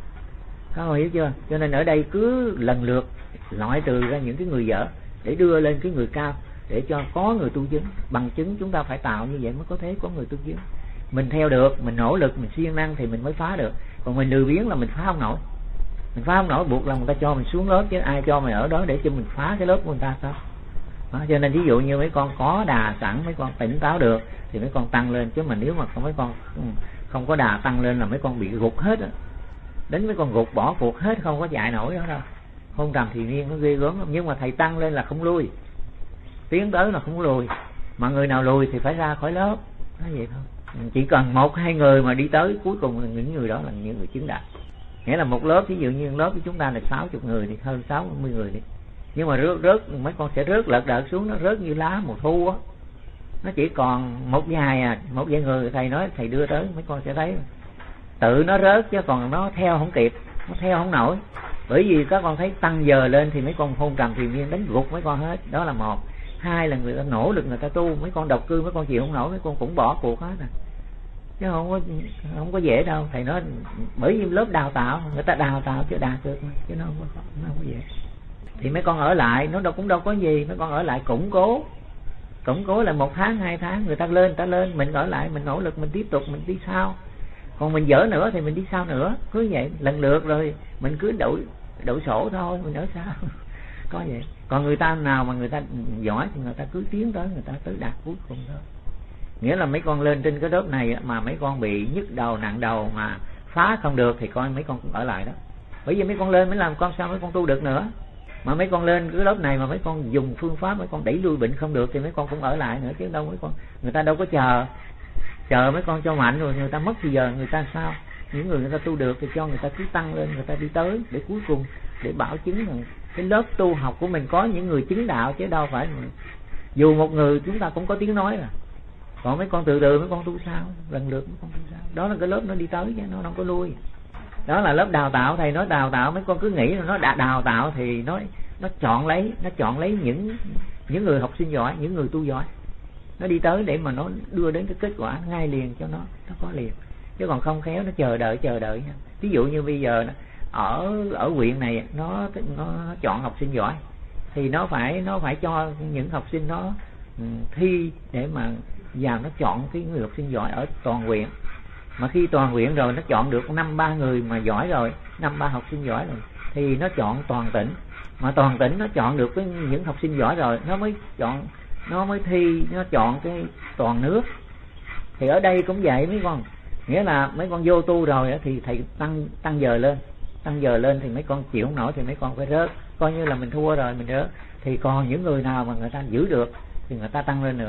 Các con hiểu chưa? Cho nên ở đây cứ lần lượt loại trừ ra những cái người dở để đưa lên cái người cao, để cho có người tu chứng. Bằng chứng chúng ta phải tạo như vậy mới có thể có người tu chứng. Mình theo được, mình nỗ lực, mình siêng năng thì mình mới phá được. Còn mình lười biếng là mình phá không nổi. Mình phá không nổi buộc là người ta cho mình xuống lớp, chứ ai cho mình ở đó để cho mình phá cái lớp của người ta sao? Đó, cho nên ví dụ như mấy con có đà sẵn, mấy con tỉnh táo được thì mấy con tăng lên, chứ mà nếu mà mấy con không có đà tăng lên là mấy con bị gục hết á. Đến mấy con gục bỏ cuộc hết, không có chạy nổi đó đâu. Hôn trầm thì riêng nó ghê gớm lắm. Nhưng mà thầy tăng lên là không lui, tiến tới là không lùi. Mà người nào lùi thì phải ra khỏi lớp. Nói vậy thôi. Chỉ cần 1-2 người mà đi tới cuối cùng là những người đó là những người chứng đạt. Nghĩa là một lớp, ví dụ như lớp của chúng ta là 60 người thì hơn 60 người đi. Nhưng mà rớt mấy con sẽ rớt lợt đợt xuống, nó rớt như lá mùa thu á. Nó chỉ còn một vài người. Thầy nói thầy đưa tới mấy con sẽ thấy tự nó rớt, chứ còn nó theo không kịp, nó theo không nổi. Bởi vì các con thấy tăng giờ lên thì mấy con hôn trầm thiền viên đánh gục mấy con hết. Đó là 1. 2 là người ta nỗ lực người ta tu. Mấy con độc cư mấy con chịu không nổi, mấy con cũng bỏ cuộc hết à. Chứ không có dễ đâu. Thầy nói bởi vì lớp đào tạo, người ta đào tạo chứ đạt được, chứ nó không có dễ. Thì mấy con ở lại nó cũng đâu có gì. Mấy con ở lại củng cố là 1 tháng 2 tháng người ta lên, mình ở lại mình nỗ lực, mình tiếp tục mình đi sau. Còn mình dở nữa thì mình đi sau nữa, cứ vậy lần lượt, rồi mình cứ đổi sổ thôi, mình ở sau. Có vậy. Còn người ta nào mà người ta giỏi thì người ta cứ tiến tới, người ta tới đạt cuối cùng thôi. Nghĩa là mấy con lên trên cái lớp này mà mấy con bị nhức đầu nặng đầu mà phá không được thì coi mấy con cũng ở lại đó. Bởi vì mấy con lên mới làm con sao mấy con tu được nữa. Mà mấy con lên cái lớp này mà mấy con dùng phương pháp mấy con đẩy lui bệnh không được thì mấy con cũng ở lại nữa, chứ đâu mấy con, người ta đâu có chờ mấy con cho mạnh rồi người ta mất thì giờ người ta sao? Những người ta tu được thì cho người ta cứ tăng lên, người ta đi tới để cuối cùng để bảo chứng rằng cái lớp tu học của mình có những người chứng đạo, chứ đâu phải dù một người chúng ta cũng có tiếng nói rồi. Còn mấy con từ từ mấy con tu sao, lần lượt mấy con tu sao. Đó là cái lớp nó đi tới chứ nó không có lui. Đó là lớp đào tạo. Thầy nói đào tạo, mấy con cứ nghĩ là nó đã đào tạo thì nó chọn lấy những người học sinh giỏi, những người tu giỏi. Nó đi tới để mà nó đưa đến cái kết quả ngay liền cho nó có liền. Chứ còn không khéo nó chờ đợi. Ví dụ như bây giờ ở huyện này nó chọn học sinh giỏi thì nó phải cho những học sinh nó thi để mà vào nó chọn cái người học sinh giỏi ở toàn huyện. Mà khi toàn huyện rồi nó chọn được 5-3 người mà giỏi rồi, 5-3 học sinh giỏi rồi thì nó chọn toàn tỉnh. Mà toàn tỉnh nó chọn được những học sinh giỏi rồi nó mới thi, nó chọn cái toàn nước. Thì ở đây cũng vậy mấy con. Nghĩa là mấy con vô tu rồi thì thầy tăng giờ lên thì mấy con chịu không nổi thì mấy con phải rớt, coi như là mình thua rồi mình rớt. Thì còn những người nào mà người ta giữ được thì người ta tăng lên nữa.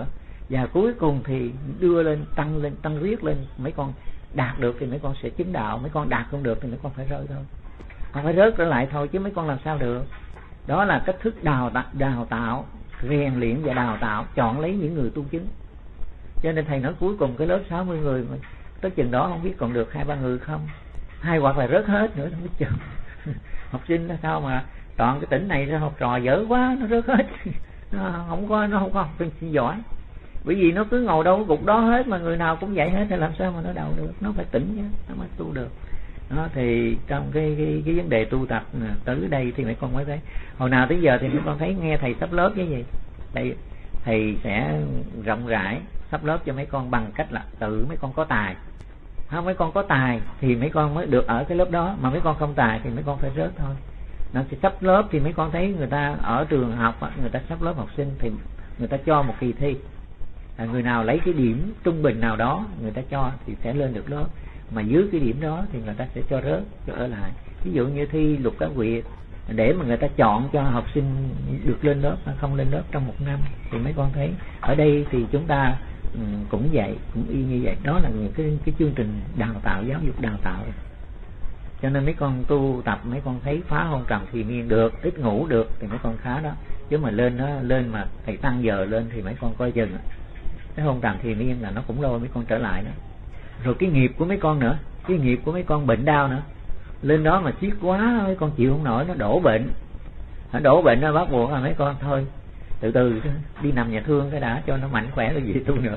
và cuối cùng thì đưa lên, tăng riết lên. Mấy con đạt được thì mấy con sẽ chứng đạo, mấy con đạt không được thì mấy con phải rơi thôi, con phải rớt trở lại thôi, chứ mấy con làm sao được. Đó là cách thức đào tạo, rèn luyện và đào tạo, chọn lấy những người tu chứng. Cho nên thầy nói cuối cùng cái lớp 60 người mà tới chừng đó không biết còn được 2-3 người không, hay hoặc là rớt hết nữa, không biết chừng. Học sinh nó sao mà chọn cái tỉnh này ra học trò dở quá, nó rớt hết. Nó không có học sinh giỏi, bởi vì nó cứ ngồi đâu gục đó hết, mà người nào cũng vậy hết thì làm sao mà nó đầu được. Nó phải tỉnh chứ, nó mới tu được. Đó, thì trong cái vấn đề tu tập tới đây thì mấy con mới thấy. Hồi nào tới giờ thì mấy con thấy nghe thầy sắp lớp cái gì, thầy sẽ rộng rãi sắp lớp cho mấy con bằng cách là tự mấy con có tài. Không, mấy con có tài thì mấy con mới được ở cái lớp đó, mà mấy con không tài thì mấy con phải rớt thôi. Nó sẽ sắp lớp thì mấy con thấy người ta ở trường học, người ta sắp lớp học sinh thì người ta cho một kỳ thi, người nào lấy cái điểm trung bình nào đó người ta cho thì sẽ lên được lớp, mà dưới cái điểm đó thì người ta sẽ cho rớt, cho ở lại. Ví dụ như thi Lục Cá Quyệt để mà người ta chọn cho học sinh được lên lớp, không lên lớp trong một năm, thì mấy con thấy ở đây thì chúng ta cũng vậy, cũng y như vậy. Đó là những cái chương trình đào tạo, giáo dục đào tạo. Cho nên mấy con tu tập, mấy con thấy phá hôn trầm thì miên được, ít ngủ được thì mấy con khá đó. Chứ mà lên mà thầy tăng giờ lên thì mấy con coi chừng cái hôn trầm thì miên là nó cũng lôi mấy con trở lại đó. Rồi cái nghiệp của mấy con nữa, cái nghiệp của mấy con bệnh đau nữa, lên đó mà siết quá mấy con chịu không nổi, nó đổ bệnh, nó bắt buộc là mấy con thôi từ từ đi nằm nhà thương cái đã cho nó mạnh khỏe rồi gì tu nữa.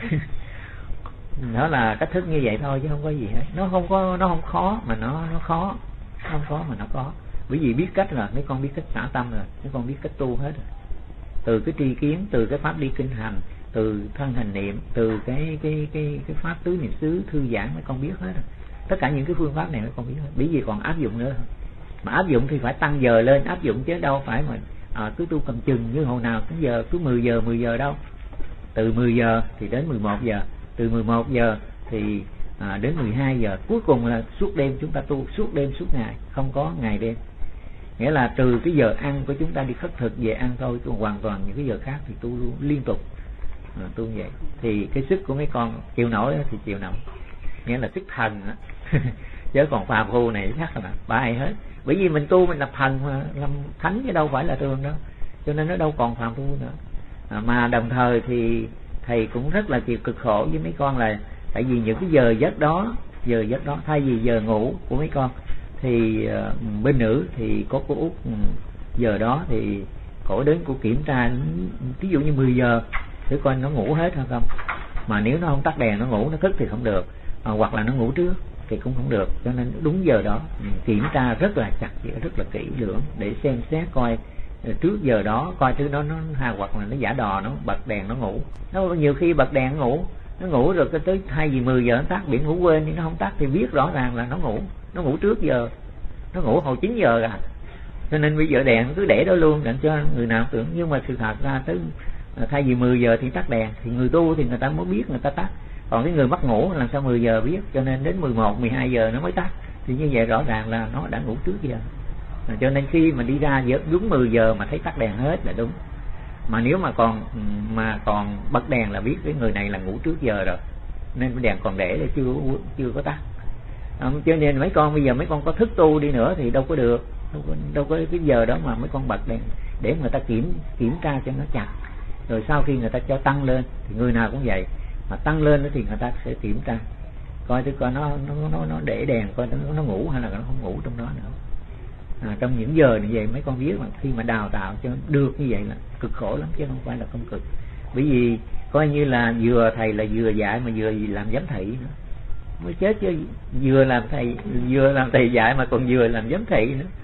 Đó là cách thức như vậy thôi chứ không có gì hết. Nó không khó mà nó khó, không khó mà nó có. Bởi vì biết cách là mấy con biết cách xả tâm rồi, mấy con biết cách tu hết rồi. Từ cái tri kiến, từ cái pháp đi kinh hành, từ thân hành niệm, từ cái pháp tứ niệm xứ thư giãn, mấy con biết hết rồi. Tất cả những cái phương pháp này mấy con biết hết. Bởi vì còn áp dụng nữa. Mà áp dụng thì phải tăng giờ lên áp dụng, chứ đâu phải mà cứ tu cầm chừng như hồi nào cứ giờ cứ 10 giờ đâu. Từ 10 giờ thì đến 11 giờ, từ 11 giờ thì đến 12 giờ, cuối cùng là suốt đêm. Chúng ta tu suốt đêm suốt ngày, không có ngày đêm. Nghĩa là trừ cái giờ ăn của chúng ta đi khất thực về ăn thôi, còn hoàn toàn những cái giờ khác thì tu luôn liên tục. Tu vậy thì cái sức của mấy con chịu nổi thì chịu nổi, nghĩa là sức thần đó. Chứ còn phàm phu này chắc là bay hết. Bởi vì mình tu mình là thần mà, làm thánh chứ đâu phải là thường đâu, cho nên nó đâu còn phàm phu nữa. Mà đồng thời thì thầy cũng rất là chịu cực khổ với mấy con, là tại vì những cái giờ giấc đó thay vì giờ ngủ của mấy con thì bên nữ thì có cô Út, giờ đó thì cổ đến cô kiểm tra, ví dụ như 10 giờ thử coi nó ngủ hết hay không. Mà nếu nó không tắt đèn nó ngủ, nó thức thì không được, hoặc là nó ngủ trước thì cũng không được. Cho nên đúng giờ đó kiểm tra rất là chặt chẽ, rất là kỹ lưỡng để xem xét coi trước giờ đó coi thứ đó nó hoặc là nó giả đò, nó bật đèn nó ngủ. Nó nhiều khi bật đèn nó ngủ rồi cái tới thay vì 10 giờ nó tắt, biển ngủ quên nhưng nó không tắt thì biết rõ ràng là nó ngủ trước giờ, nó ngủ hồi 9 giờ à. Cho nên bây giờ đèn cứ để đó luôn để cho người nào tưởng. Nhưng mà sự thật ra tới thay vì 10 giờ thì tắt đèn, thì người tu thì người ta mới biết người ta tắt, còn cái người mất ngủ làm sao 10 giờ biết. Cho nên đến 11, 12 giờ nó mới tắt, thì như vậy rõ ràng là nó đã ngủ trước giờ. Cho nên khi mà đi ra đúng 10 giờ mà thấy tắt đèn hết là đúng. Mà nếu mà còn bật đèn là biết cái người này là ngủ trước giờ rồi, nên cái đèn còn để chưa có tắt. Cho nên mấy con bây giờ mấy con có thức tu đi nữa thì đâu có được, đâu có cái giờ đó mà mấy con bật đèn để người ta kiểm tra cho nó chặt. Rồi sau khi người ta cho tăng lên thì người nào cũng vậy, mà tăng lên thì người ta sẽ kiểm tra coi nó để đèn coi nó ngủ hay là nó không ngủ trong đó nữa. Trong những giờ như vậy mấy con biết mà khi mà đào tạo cho được như vậy là cực khổ lắm chứ không phải là không cực. Bởi vì coi như là vừa thầy là vừa dạy mà vừa làm giám thị nữa mới chết chứ, vừa làm thầy dạy mà còn vừa làm giám thị nữa.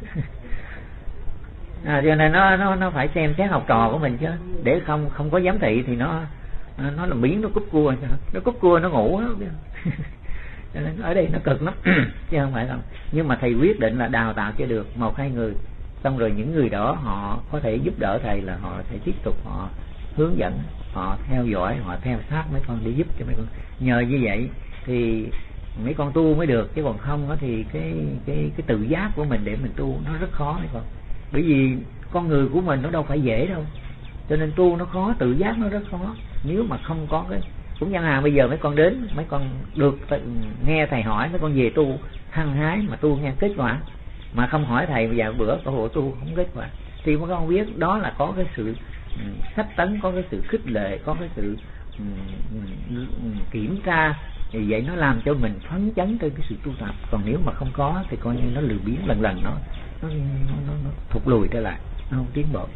Cho nên nó phải xem xét học trò của mình chứ, để không có giám thị thì nó làm biến, nó cúp cua nó ngủ đó. Cho nên ở đây nó cực lắm chứ không phải không. Nhưng mà thầy quyết định là đào tạo cho được 1-2 người, xong rồi những người đó họ có thể giúp đỡ thầy, là họ sẽ tiếp tục họ hướng dẫn, họ theo dõi, họ theo sát mấy con để giúp cho mấy con. Nhờ như vậy thì mấy con tu mới được, chứ còn không thì cái tự giác của mình để mình tu nó rất khó mấy con. Bởi vì con người của mình nó đâu phải dễ đâu, cho nên tu nó khó, tự giác nó rất khó. Nếu mà không có cái, cũng chẳng hạn bây giờ mấy con đến, mấy con được nghe thầy hỏi, mấy con về tu hăng hái mà tu nghe kết quả, mà không hỏi thầy bây giờ bữa có hộ tu không kết quả, thì mấy con biết đó là có cái sự sách tấn, có cái sự khích lệ, có cái sự kiểm tra, thì vậy nó làm cho mình phấn chấn trên cái sự tu tập. Còn nếu mà không có thì coi như nó lười biếng, lần lần nó thụt lùi trở lại, nó không tiến bộ.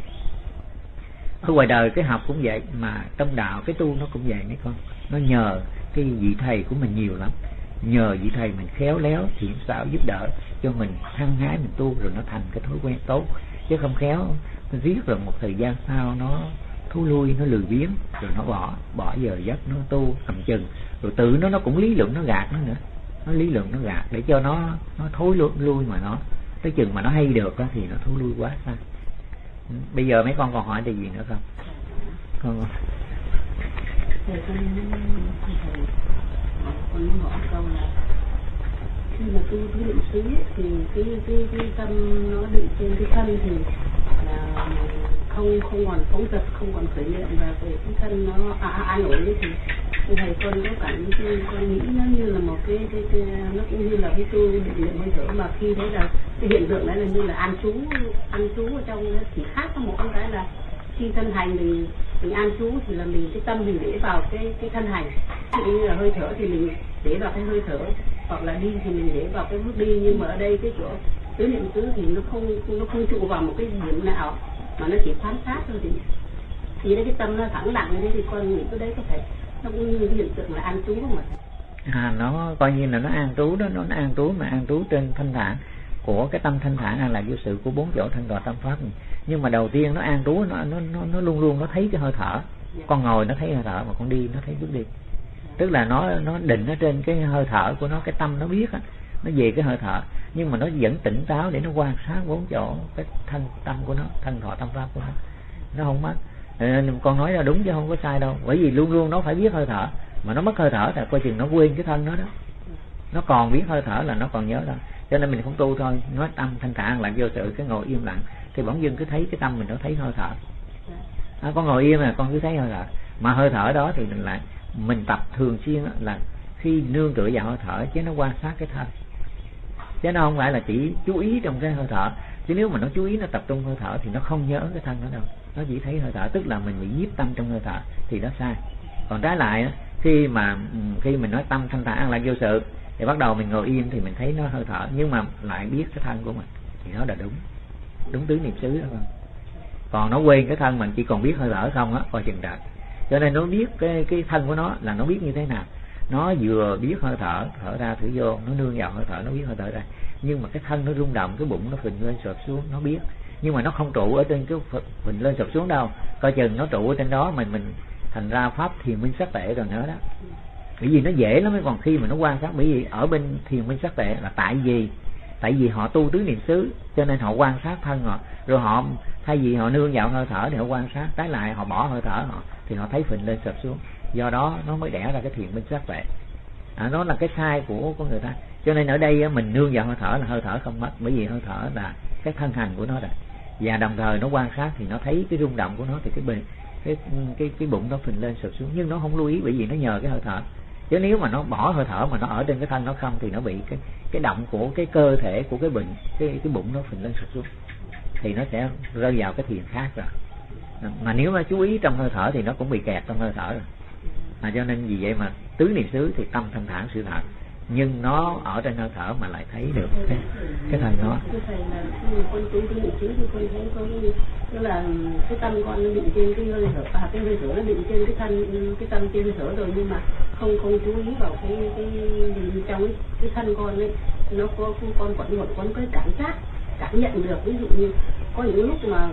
Ở ngoài đời cái học cũng vậy, mà trong đạo cái tu nó cũng vậy mấy con. Nó nhờ cái vị thầy của mình nhiều lắm, nhờ vị thầy mình khéo léo thiện xảo giúp đỡ cho mình hăng hái mình tu, rồi nó thành cái thói quen tốt. Chứ không khéo nó riết rồi một thời gian sau nó thú lui, nó lười biếng, rồi nó bỏ giờ giấc, nó tu cầm chừng, rồi tự nó cũng lý luận nó gạt nó nữa, nó lý luận nó gạt để cho nó thối lui, mà nó tới chừng mà nó hay được đó, thì nó thối lui quá xa. Bây giờ mấy con còn hỏi điều gì nữa không? Con muốn hỏi câu là khi mà tu định xứ thì cái tâm nó định trên cái thân thì là không còn phóng dật, không còn khởi niệm, và về cái thân nó an ổn ấy, thì thầy con có cảm con nghĩ nó như là một cái nó cũng như là cái tu định niệm hơi thở, mà khi đấy là cái hiện tượng đấy là như là an trú ở trong nó chỉ khác có một cái là khi thân hành mình an trú thì là mình cái tâm mình để vào cái thân hành, như là hơi thở thì mình để vào cái hơi thở, hoặc là đi thì mình để vào cái bước đi. Nhưng mà ở đây cái chỗ tứ niệm xứ thì nó không trụ vào một cái điểm nào, mà nó chỉ quan sát thôi, thì đấy cái tâm nó thẳng lặng như thế, thì con nghĩ cái đấy có thể nó cũng như cái hiện tượng là an trú không ạ? Nó coi như là nó an trú đó, nó an trú mà an trú trên thanh thản của cái tâm thanh thản là vô sự của bốn chỗ thanh tọa tâm pháp. Nhưng mà đầu tiên nó an trú, nó luôn luôn nó thấy cái hơi thở. Con ngồi nó thấy hơi thở, mà con đi nó thấy bước đi. Tức là nó định ở trên cái hơi thở của nó, cái tâm nó biết á, nó về cái hơi thở, nhưng mà nó vẫn tỉnh táo để nó quan sát bốn chỗ cái thân tâm của nó, thân thọ tâm pháp của nó không mất. Con nói là đúng chứ không có sai đâu, bởi vì luôn luôn nó phải biết hơi thở, mà nó mất hơi thở là coi chừng nó quên cái thân nó đó. Nó còn biết hơi thở là nó còn nhớ đâu. Cho nên mình không tu thôi, nói tâm thanh thản là vô sự, cái ngồi im lặng thì bỗng dưng cứ thấy cái tâm mình nó thấy hơi thở. Con ngồi im là con cứ thấy hơi thở, mà hơi thở đó thì mình tập thường xuyên là khi nương tựa vào hơi thở, chứ nó quan sát cái thân, chứ nó không phải là chỉ chú ý trong cái hơi thở. Chứ nếu mà nó chú ý, nó tập trung hơi thở thì nó không nhớ cái thân nó đâu, nó chỉ thấy hơi thở, tức là mình bị nhiếp tâm trong hơi thở thì nó sai. Còn trái lại khi mình nói tâm thanh thản là vô sự thì bắt đầu mình ngồi im thì mình thấy nó hơi thở, nhưng mà lại biết cái thân của mình thì nó là đúng tứ niệm xứ đó không. Còn nó quên cái thân mình, chỉ còn biết hơi thở không á, coi chừng trời. Cho nên nó biết cái thân của nó là nó biết như thế nào. Nó vừa biết hơi thở ra thử vô, nó nương vào hơi thở, nó biết hơi thở ra, nhưng mà cái thân nó rung động, cái bụng nó phình lên sụp xuống, nó biết, nhưng mà nó không trụ ở trên cái phình lên sụp xuống đâu, coi chừng nó trụ ở trên đó mình thành ra pháp thiền minh sắc tệ rồi nữa đó. Bởi vì nó dễ lắm. Còn khi mà nó quan sát, bởi vì ở bên thiền minh sắc tệ là tại vì họ tu tứ niệm xứ, cho nên họ quan sát thân họ, rồi họ thay vì họ nương vào hơi thở thì họ quan sát, trái lại họ bỏ hơi thở họ thì họ thấy phình lên sụp xuống, do đó nó mới đẻ ra cái thiền minh sắc tệ. Nó là cái sai của người ta. Cho nên ở đây mình nương vào hơi thở là hơi thở không mất, bởi vì hơi thở là cái thân hành của nó rồi, và đồng thời nó quan sát thì nó thấy cái rung động của nó, thì cái bụng nó phình lên sụp xuống, nhưng nó không lưu ý, bởi vì nó nhờ cái hơi thở. Chứ nếu mà nó bỏ hơi thở mà nó ở trên cái thân nó không thì nó bị cái động của cái cơ thể của cái bụng nó phình lên sụp xuống, thì nó sẽ rơi vào cái thiền khác rồi. Mà nếu mà chú ý trong hơi thở thì nó cũng bị kẹt trong hơi thở rồi. Cho nên vì vậy mà tứ niệm xứ thì tâm thanh thản sự thật, nhưng nó ở trên hơi thở mà lại thấy được cái thân nó. Con tu tứ niệm xứ thì con thấy có là cái tâm con nó định trên cái hơi thở, cái hơi thở nó định trên cái tâm trên hơi thở rồi, nhưng mà không chú ý vào cái trong cái thân con ấy, nó có con cái cảm nhận được. Ví dụ như có những lúc mà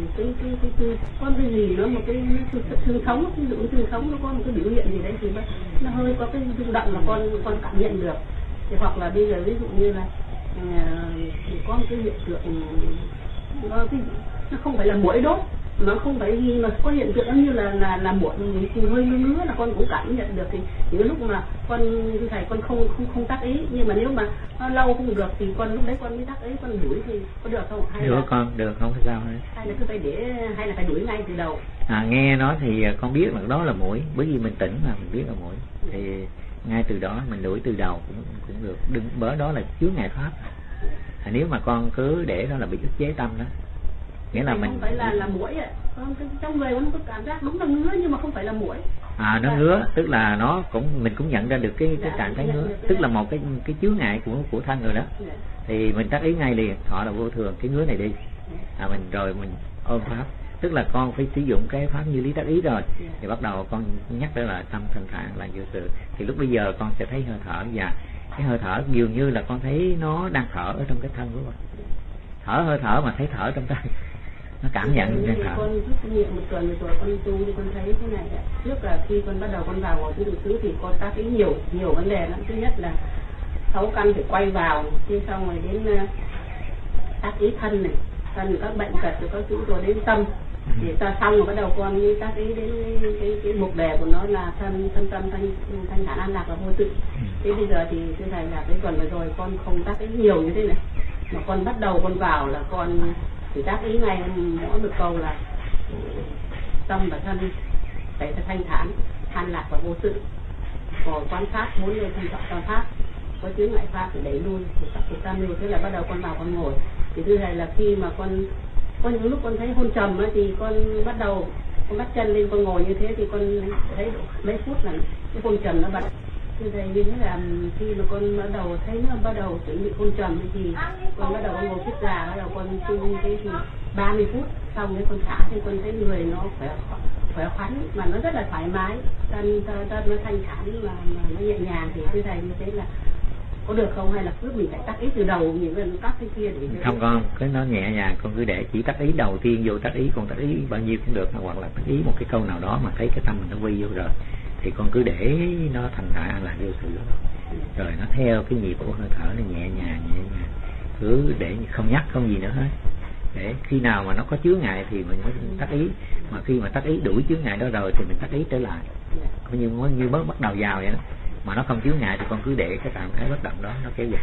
có cái gì nó một cái xương sống, ví dụ xương sống nó có một cái biểu hiện gì đấy thì nó hơi có cái rung động mà con cảm nhận được. Thì hoặc là bây giờ ví dụ như là có một cái hiện tượng nó không phải là muỗi đốt, nó không phải ghi mà có hiện tượng như là muộn hơi ngứa là con cũng cảm nhận được. Thì những lúc mà con thầy con không tác ý, nhưng mà nếu mà nó lâu không được thì con lúc đấy con mới tác ý, con đuổi thì có được không? Hay được là, con được, không sao hết. hay là cứ phải để, hay là phải đuổi ngay từ đầu? Nghe nói thì con biết là đó là muỗi, bởi vì mình tỉnh mà mình biết là muỗi thì ngay từ đó mình đuổi từ đầu cũng được, đừng bớ đó là chướng ngại pháp. Nếu mà con cứ để đó là bị ức chế tâm đó, nghĩa là mình không phải là muỗi ạ. Trong người con có cảm giác đúng là ngứa nhưng mà không phải là muỗi. Nó ngứa, tức là nó mình cũng nhận ra được cái trạng thái ngứa, tức là một cái chướng ngại của thân rồi đó. Thì mình tác ý ngay liền, họ là vô thường, cái ngứa này đi. Mình rồi mình ôm pháp, tức là con phải sử dụng cái pháp như lý tác ý rồi. Thì bắt đầu con nhắc tới là tâm thanh thản là vô sự. Thì lúc bây giờ con sẽ thấy hơi thở, và cái hơi thở dường như là con thấy nó đang thở ở trong cái thân của con. Hơi thở mà thấy thở trong tay, nó cảm nhận như con rút kinh nghiệm một tuần rồi con tu thì con thấy thế này ạ. Trước là khi con bắt đầu con vào ngồi tứ niệm xứ thì con tác ý nhiều vấn đề lắm. Thứ nhất là 6 căn phải quay vào, thế xong rồi đến tác ý thân này, thân các bệnh tật rồi các thứ, rồi đến tâm. Thì ta xong rồi bắt đầu con như tác ý đến cái mục đề của nó là thân tâm thanh thản an lạc và vô tự. Thế bây giờ thì thưa thầy là cái tuần vừa rồi con không tác ý nhiều như thế này, mà con bắt đầu con vào là con thì tác ý ngay mỗi một câu là tâm và thân phải thanh thản an lạc và vô tự, rồi quan sát 4 người thân trọng tam pháp, có chướng ngại pháp thì đẩy lui, thì tập thực tam lưu. Thế là bắt đầu con vào con ngồi. Thì thứ này là khi mà con có những lúc con thấy hôn trầm ấy, thì con bắt đầu con bắt chân lên con ngồi như thế, thì con thấy mấy phút là cái hôn trầm nó bật. Như thầy biết là khi mà con bắt đầu thấy nó bắt đầu chuẩn bị hôn trầm thì con bắt đầu con ngồi chết già, bắt đầu con tu như thế thì 30 phút xong cái con thả, thì con thấy người nó khỏe khoắn mà nó rất là thoải mái, thân nó thanh thản mà nó nhẹ nhàng. Thì thưa thầy như thế là có được không, hay là cứ mình phải tác ý từ đầu những các cái kia để không? Con cái nó nhẹ nhàng, con cứ để chỉ tác ý đầu tiên vô tác ý, còn tác ý bao nhiêu cũng được, hoặc là tác ý một cái câu nào đó mà thấy cái tâm mình nó quy vô rồi thì con cứ để nó thành thản là vô sự đó, rồi nó theo cái nhịp của hơi thở, nó nhẹ nhàng, cứ để không nhắc không gì nữa hết, để khi nào mà nó có chướng ngại thì mình mới tác ý, mà khi mà tác ý đuổi chướng ngại đó rồi thì mình tác ý trở lại, như bắt đầu vào vậy đó. Mà nó không chướng ngại thì con cứ để cái trạng thái bất động đó nó kéo dài,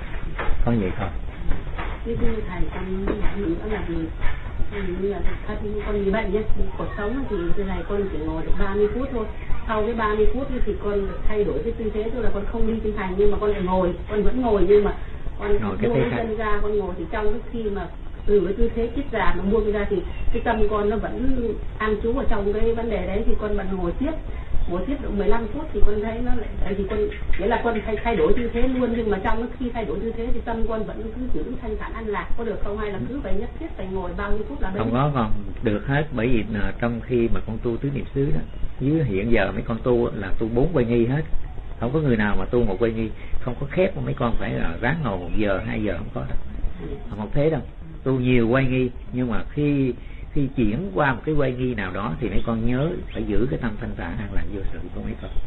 có vậy thôi. Như thầy con nữa là gì, như là thân con bị bệnh nhé, cuộc sống thì từ này con chỉ ngồi được 30 phút thôi. Sau cái 30 phút thì con được thay đổi cái tư thế, tức là con không đi trên thành nhưng mà con lại ngồi, con vẫn ngồi nhưng mà con buông cái chân ra, con ngồi. Thì trong cái khi mà từ cái tư thế chết già mà buông ra thì cái tâm con nó vẫn an trú ở trong cái vấn đề đấy, thì con vẫn ngồi tiếp được 15 phút thì con thấy nó lại, thì con nghĩa là con thay đổi tư thế luôn, nhưng mà trong khi thay đổi tư thế thì tâm con vẫn cứ giữ thanh thản an lạc, có được không, hay là cứ phải nhất thiết phải ngồi bao nhiêu phút là không có con được hết. Bởi vì trong khi mà con tu tứ niệm xứ đó, dưới hiện giờ mấy con tu là tu 4 quay nghi hết, không có người nào mà tu 1 quay nghi, không có khép mấy con phải là ráng ngồi 1 giờ 2 giờ, không có đâu, không thế đâu. Tu nhiều quay nghi, nhưng mà khi chuyển qua một cái quay nghi nào đó thì mấy con nhớ phải giữ cái tâm thanh thản an lạc vô sự của mấy con,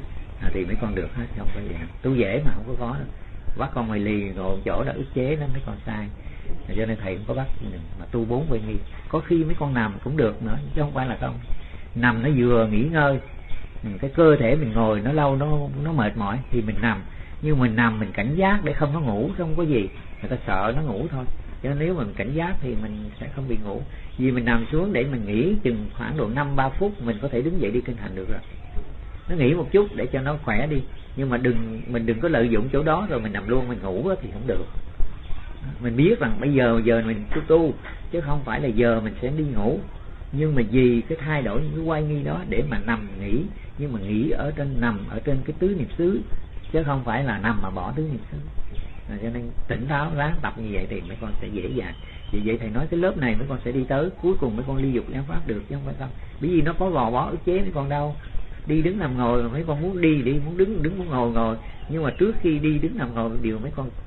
thì mấy con được hết, không có gì. Tu dễ mà không có đâu, bắt con ngoài lì ngồi một chỗ là ức chế đó, mấy con sai. Cho nên thầy cũng có bắt mà tu 4 quay nghi. Có khi mấy con nằm cũng được nữa, chứ không phải là không. Nằm nó vừa nghỉ ngơi, cái cơ thể mình ngồi nó lâu nó mệt mỏi thì mình nằm, nhưng mình nằm mình cảnh giác để không nó ngủ, không có gì, người ta sợ nó ngủ thôi. Chứ nếu mình cảnh giác thì mình sẽ không bị ngủ. Vì mình nằm xuống để mình nghỉ chừng khoảng độ 5-3 phút, mình có thể đứng dậy đi kinh hành được rồi. Nó nghỉ một chút để cho nó khỏe đi, nhưng mà mình đừng có lợi dụng chỗ đó rồi mình nằm luôn mình ngủ thì không được. Mình biết rằng bây giờ mình tu chứ không phải là giờ mình sẽ đi ngủ, nhưng mà vì cái thay đổi những cái quay nghi đó để mà nằm nghỉ, nhưng mà nghỉ ở trên, nằm ở trên cái tứ niệm xứ, chứ không phải là nằm mà bỏ tứ niệm xứ. Cho nên tỉnh táo ráng tập như vậy thì mấy con sẽ dễ dàng. Vì vậy thầy nói cái lớp này mấy con sẽ đi tới cuối cùng mấy con ly dục giáo pháp được, chứ không phải không. Bởi vì nó có gò bó ức chế mấy con đâu. Đi đứng nằm ngồi mà mấy con muốn đi, muốn đứng muốn ngồi. Nhưng mà trước khi đi đứng nằm ngồi điều mấy con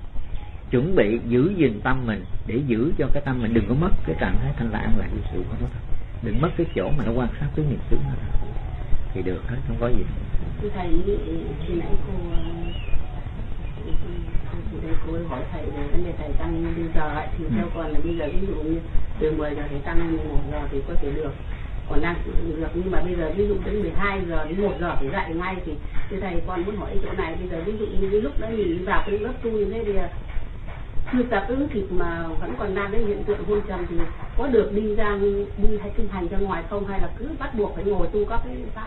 chuẩn bị giữ gìn tâm mình, để giữ cho cái tâm mình đừng có mất cái trạng thái thanh lạng lại sự của nó thôi. Đừng mất cái chỗ mà nó quan sát tứ niệm xứ nó thôi. Thì được hết, không có gì. Thầy khi nãy cô thì đây cô ấy hỏi thầy về vấn đề thầy tăng bây giờ ấy, thì theo con là bây giờ ví dụ như từ 10 giờ thầy tăng lên 11 giờ thì có thể được, còn đang được, nhưng mà bây giờ ví dụ đến 12 giờ đến 1 giờ phải dạy ngay thì thầy con muốn hỏi chỗ này, bây giờ ví dụ như cái lúc đó nhìn vào cái lớp tu như thế thì chưa tập ứng kịp mà vẫn còn đang cái hiện tượng hôn trầm thì có được đi hay kinh hành ra ngoài không, hay là cứ bắt buộc phải ngồi tu các cái pháp?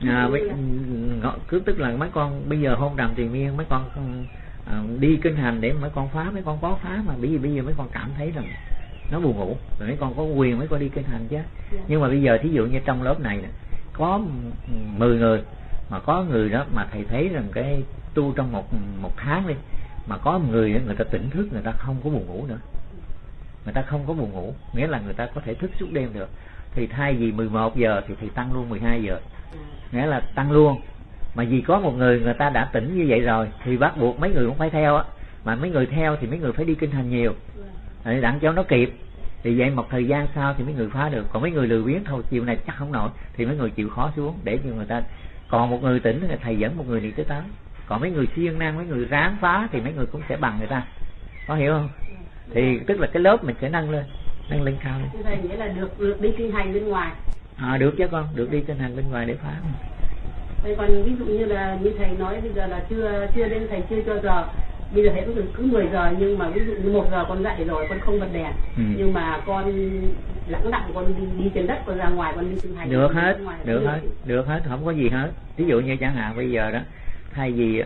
Cứ tức là mấy con bây giờ hôn trầm triền miên, mấy con đi kinh hành để mấy con phá, mấy con có phá mà bởi vì bây giờ mấy con cảm thấy rằng nó buồn ngủ rồi mấy con có quyền mấy con đi kinh hành chứ. Nhưng mà bây giờ thí dụ như trong lớp này nè, có 10 người mà có người đó mà thầy thấy rằng cái tu trong một tháng đi mà có người người ta tỉnh thức, người ta không có buồn ngủ nữa, người ta không có buồn ngủ, nghĩa là người ta có thể thức suốt đêm được, thì thay vì 11 giờ thì thầy tăng luôn 12 giờ, nghĩa là tăng luôn. Mà vì có một người ta đã tỉnh như vậy rồi thì bắt buộc mấy người cũng phải theo á, mà mấy người theo thì mấy người phải đi kinh hành nhiều để đặng cho nó kịp, thì vậy một thời gian sau thì mấy người phá được. Còn mấy người lười biếng thôi chiều này chắc không nổi thì mấy người chịu khó xuống để cho người ta, còn một người tỉnh thầy dẫn một người đi tới. Còn mấy người siêng năng, mấy người ráng phá thì mấy người cũng sẽ bằng người ta, có hiểu không? Thì tức là cái lớp mình sẽ nâng lên cao lên. Thầy nghĩa là được đi kinh hành bên ngoài. Được chứ con, được đi kinh hành bên ngoài để phá. Vậy còn ví dụ như là như thầy nói bây giờ là chưa đến, thầy chưa cho giờ, bây giờ thầy cứ 10 giờ, nhưng mà ví dụ như 1 giờ con dậy rồi con không bật đèn, nhưng mà con lặng lặng con đi trên đất, con ra ngoài con đi kinh hành được hết, không có gì hết. Ví dụ như chẳng hạn bây giờ đó, thay vì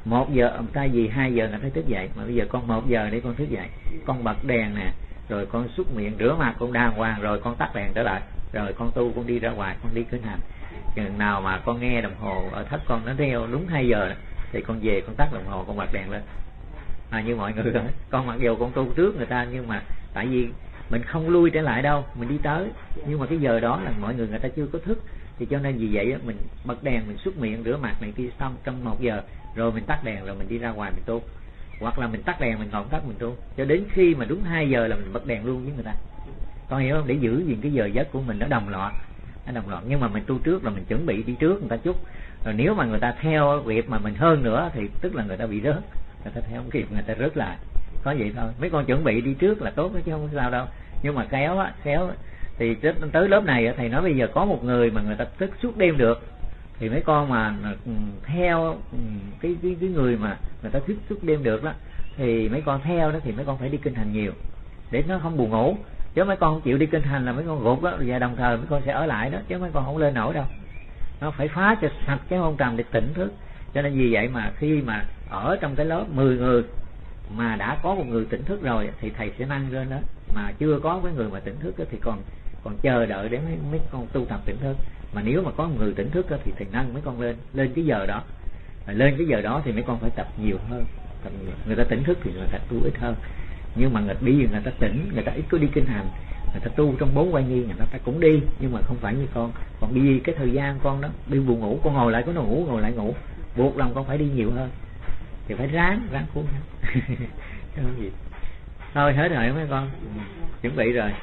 2 giờ là phải thức dậy, mà bây giờ con 1 giờ để con thức dậy, con bật đèn nè, rồi con súc miệng rửa mặt con đàng hoàng, rồi con tắt đèn trở lại, rồi con tu, con đi ra ngoài, con đi kinh hành. Chừng nào mà con nghe đồng hồ ở thất con nó theo đúng 2 giờ thì con về con tắt đồng hồ, con bật đèn lên. Như mọi người rồi, con mặc dù con tu trước người ta, nhưng mà tại vì mình không lui trở lại đâu, mình đi tới, nhưng mà cái giờ đó là mọi người ta chưa có thức, thì cho nên vì vậy mình bật đèn, mình súc miệng rửa mặt này kia xong trong 1 giờ, rồi mình tắt đèn, rồi mình đi ra ngoài mình tu, hoặc là mình tắt đèn mình ngồi tắt mình tu, cho đến khi mà đúng 2 giờ là mình bật đèn luôn với người ta, con hiểu không? Để giữ gìn cái giờ giấc của mình nó đồng loạt. Nhưng mà mình tu trước là mình chuẩn bị đi trước người ta chút, rồi nếu mà người ta theo việc mà mình hơn nữa thì tức là người ta bị rớt, người ta theo không kịp, người ta rớt lại, có vậy thôi. Mấy con chuẩn bị đi trước là tốt chứ không sao đâu. Nhưng mà khéo thì tới lớp này thầy nói bây giờ có một người mà người ta thức suốt đêm được, thì mấy con mà theo cái người mà người ta thức suốt đêm được đó, thì mấy con theo đó thì mấy con phải đi kinh hành nhiều để nó không buồn ngủ. Chứ mấy con không chịu đi kinh hành là mấy con gục đó, và đồng thời mấy con sẽ ở lại đó, chứ mấy con không lên nổi đâu. Nó phải phá cho sạch cái hôn trầm để tỉnh thức. Cho nên vì vậy mà khi mà ở trong cái lớp 10 người mà đã có một người tỉnh thức rồi thì thầy sẽ nâng lên đó, mà chưa có cái người mà tỉnh thức đó, thì còn chờ đợi để mấy con tu tập tỉnh thức. Mà nếu mà có một người tỉnh thức đó, thì thầy nâng mấy con lên cái giờ đó. Và lên cái giờ đó thì mấy con phải tập nhiều hơn, người ta tỉnh thức thì người ta tu ít hơn. Nhưng mà người ta tỉnh, người ta ít có đi kinh hành, người ta tu trong 4 quay nghi, người ta cũng đi, nhưng mà không phải như con. Còn đi cái thời gian con đó đi buồn ngủ, con ngồi lại có nó ngủ, ngồi lại ngủ, buộc lòng con phải đi nhiều hơn, thì phải ráng cuốn gì. Thôi hết rồi mấy con, chuẩn bị rồi.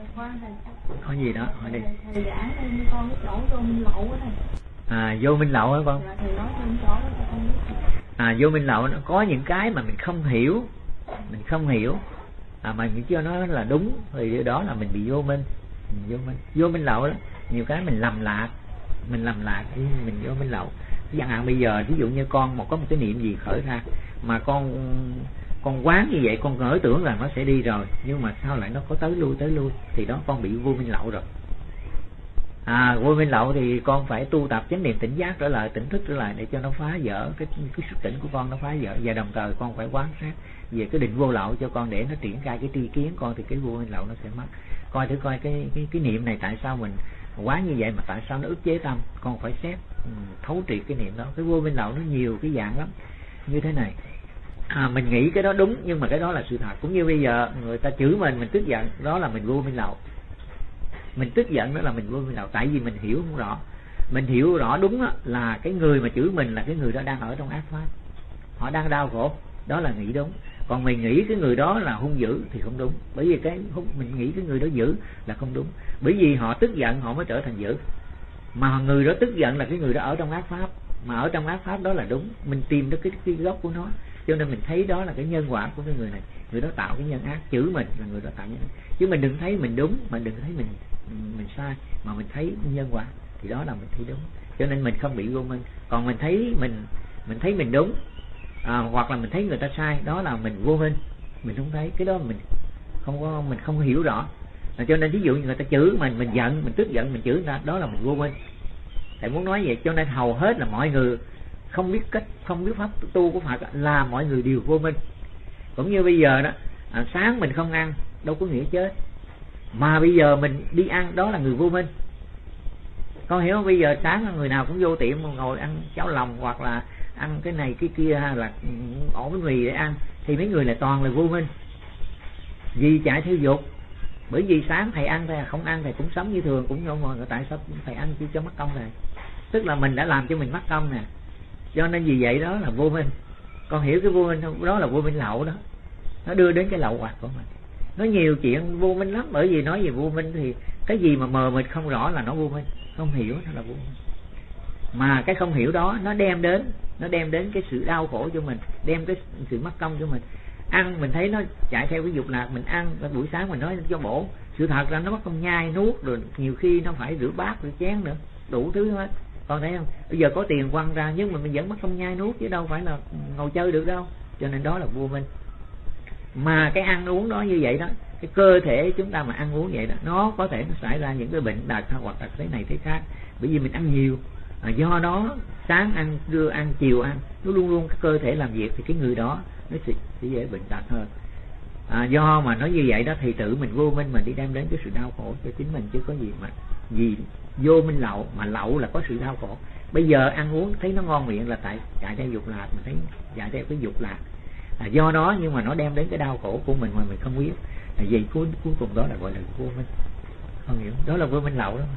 Có gì đó hỏi đi. Thầy giảng em con biết nổi vô minh lậu á thầy. Vô minh lậu hả con? Thầy nói thêm chỗ đó cho con biết. Vô minh lậu nó có những cái mà mình không hiểu, mà mình cho nó là đúng thì đó là mình bị vô minh. Vô minh lậu đó, nhiều cái mình lầm lạc thì mình vô minh lậu. Chẳng hạn bây giờ ví dụ như con có một cái niệm gì khởi ra mà con quán như vậy, con ngỡ tưởng là nó sẽ đi rồi, nhưng mà sao lại nó có tới lui thì đó con bị vô minh lậu rồi. Vô minh lậu thì con phải tu tập chánh niệm tỉnh giác trở lại, tỉnh thức trở lại để cho nó phá vỡ cái sức tỉnh của con, nó phá vỡ. Và đồng thời con phải quán sát về cái định vô lậu cho con, để nó triển khai cái tri kiến con, thì cái vô minh lậu nó sẽ mất. Coi thử coi cái niệm này tại sao mình quán như vậy mà tại sao nó ức chế tâm, con phải xét thấu triệt cái niệm đó. Cái vô minh lậu nó nhiều cái dạng lắm, như thế này. Mình nghĩ cái đó đúng, nhưng mà cái đó là sự thật. Cũng như bây giờ người ta chửi mình tức giận, đó là mình vô minh lậu. Mình tức giận đó là mình vô minh lậu, tại vì mình hiểu không rõ. Mình hiểu rõ đúng đó, là cái người mà chửi mình là cái người đó đang ở trong ác pháp, họ đang đau khổ, đó là nghĩ đúng. Còn mình nghĩ cái người đó là hung dữ thì không đúng, bởi vì mình nghĩ cái người đó dữ là không đúng, bởi vì họ tức giận họ mới trở thành dữ. Mà người đó tức giận là cái người đó ở trong ác pháp, mà ở trong ác pháp đó là đúng. Mình tìm được cái gốc của nó. cho nên mình thấy đó là cái nhân quả của cái người này, người đó tạo cái nhân ác, chửi mình là người đó tạo nhân ác. Chứ mình đừng thấy mình đúng, mà đừng thấy mình sai, mà mình thấy nhân quả thì đó là mình thấy đúng. Cho nên mình không bị vô minh. Còn mình thấy mình thấy mình đúng, hoặc là mình thấy người ta sai, đó là mình vô minh. Mình không thấy cái đó, mình không hiểu rõ. Cho nên ví dụ như người ta chửi mình giận, mình tức giận, mình chửi người ta, đó là mình vô minh. Thầy muốn nói vậy. Cho nên hầu hết là mọi người không biết pháp tu của Phật là mọi người đều vô minh. Cũng như bây giờ đó, sáng mình không ăn đâu có nghĩa chết, mà bây giờ mình đi ăn, đó là người vô minh. Con hiểu không? Bây giờ sáng người nào cũng vô tiệm ngồi ăn cháo lòng, hoặc là ăn cái này cái kia, hay là ổ bánh mì để ăn, thì mấy người là toàn là vô minh. Vì chạy theo dục. Bởi vì sáng thầy ăn, thầy không ăn, thầy cũng sống như thường, cũng ngon ngồi. Tại sao thầy ăn chứ cho mất công này? Tức là mình đã làm cho mình mất công nè. Cho nên vì vậy đó là vô minh. Con hiểu cái vô minh không? Đó là vô minh lậu đó. Nó đưa đến cái lậu hoặc của mình. Nó nhiều chuyện vô minh lắm. Bởi vì nói về vô minh thì cái gì mà mờ mịt không rõ là nó vô minh. Không hiểu nó là vô minh. Mà cái không hiểu đó nó đem đến cái sự đau khổ cho mình, đem cái sự mất công cho mình. Ăn mình thấy nó chạy theo cái dục lạc, mình ăn buổi sáng mình nói cho bổ, sự thật là nó mất công nhai nuốt, rồi nhiều khi nó phải rửa bát rửa chén nữa, đủ thứ hết. Con thấy không? Bây giờ có tiền quăng ra nhưng mà mình vẫn mất công nhai nuốt, chứ đâu phải là ngồi chơi được đâu. Cho nên đó là vô minh. Mà cái ăn uống đó như vậy đó, cái cơ thể chúng ta mà ăn uống vậy đó, nó có thể nó xảy ra những cái bệnh tật hoặc là thế này thế khác. Bởi vì mình ăn nhiều, do đó sáng ăn, trưa ăn, chiều ăn, nó luôn luôn cái cơ thể làm việc, thì cái người đó nó sẽ dễ bệnh tật hơn. Do mà nói như vậy đó thì tự mình vô minh, mình đi đem đến cái sự đau khổ cho chính mình, chứ có gì mà gì vô minh lậu. Mà lậu là có sự đau khổ. Bây giờ ăn uống thấy nó ngon miệng là tại chạy theo dục lạc, mình thấy chạy theo cái dục lạc, do đó nhưng mà nó đem đến cái đau khổ của mình mà mình không biết. Vậy cuối cùng đó là gọi là vô minh. Không hiểu, đó là vô minh lậu đó.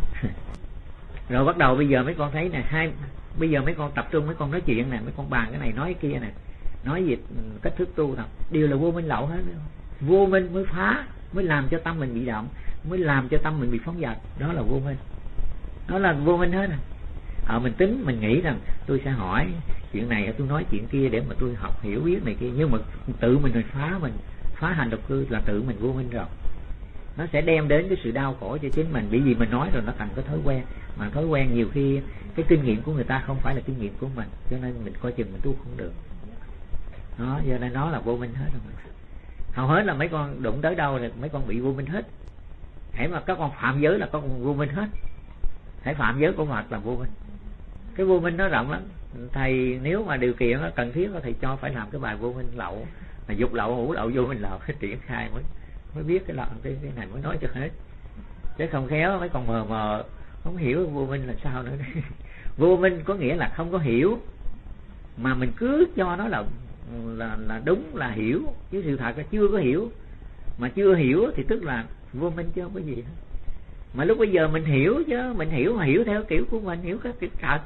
Rồi bắt đầu bây giờ mấy con thấy nè, bây giờ mấy con tập trung, mấy con nói chuyện nè, mấy con bàn cái này nói cái kia nè, nói về cách thức tu nào, đều là vô minh lậu hết. Vô minh mới phá, mới làm cho tâm mình bị động, mới làm cho tâm mình bị phóng dật. Đó là vô minh. Đó là vô minh hết. Mình tính, mình nghĩ rằng tôi sẽ hỏi chuyện này, tôi nói chuyện kia để mà tôi học hiểu biết này kia, nhưng mà tự mình phá hành độc cư là tự mình vô minh rồi. Nó sẽ đem đến cái sự đau khổ cho chính mình, bởi vì mình nói rồi nó thành cái thói quen. Mà thói quen nhiều khi cái kinh nghiệm của người ta không phải là kinh nghiệm của mình, cho nên mình coi chừng mình tu không được. Đó, cho nên nó là vô minh hết rồi. Hầu hết là mấy con đụng tới đâu thì mấy con bị vô minh hết. Hãy mà các con phạm giới là các con vô minh hết. Hãy phạm giới của Phật là vô minh. Cái vô minh nó rộng lắm. Thầy nếu mà điều kiện nó cần thiết thầy cho phải làm cái bài vô minh lậu, là dục lậu, hữu lậu, vô minh lậu, triển khai mới biết cái này mới nói cho hết. Chứ không khéo mấy con mờ không hiểu vô minh là sao nữa. Vô minh có nghĩa là không có hiểu, mà mình cứ cho nó là đúng, là hiểu, chứ sự thật là chưa có hiểu. Mà chưa hiểu thì tức là vô minh chứ không có gì hết. Mà lúc bây giờ mình hiểu, chứ mình hiểu mà hiểu theo kiểu của mình, hiểu cái kiểu thật.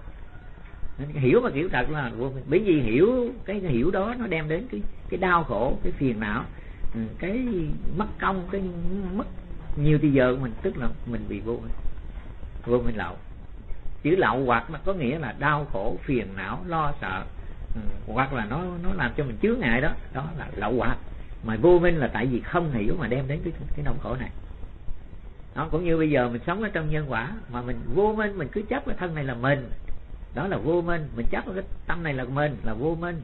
Hiểu mà kiểu thật là vô minh. Bởi vì hiểu, cái hiểu đó nó đem đến cái đau khổ, cái phiền não, cái mất công, cái mất nhiều thời giờ của mình, tức là mình bị vô minh lậu. Chữ lậu hoặc nó có nghĩa là đau khổ, phiền não, lo sợ, hoặc là nó làm cho mình chướng ngại đó, đó là lậu hoặc. Mà vô minh là tại vì không hiểu mà đem đến cái nỗi khổ này. Đó, cũng như bây giờ mình sống ở trong nhân quả mà mình vô minh, mình cứ chấp cái thân này là mình, đó là vô minh. Mình chấp cái tâm này là mình, là vô minh.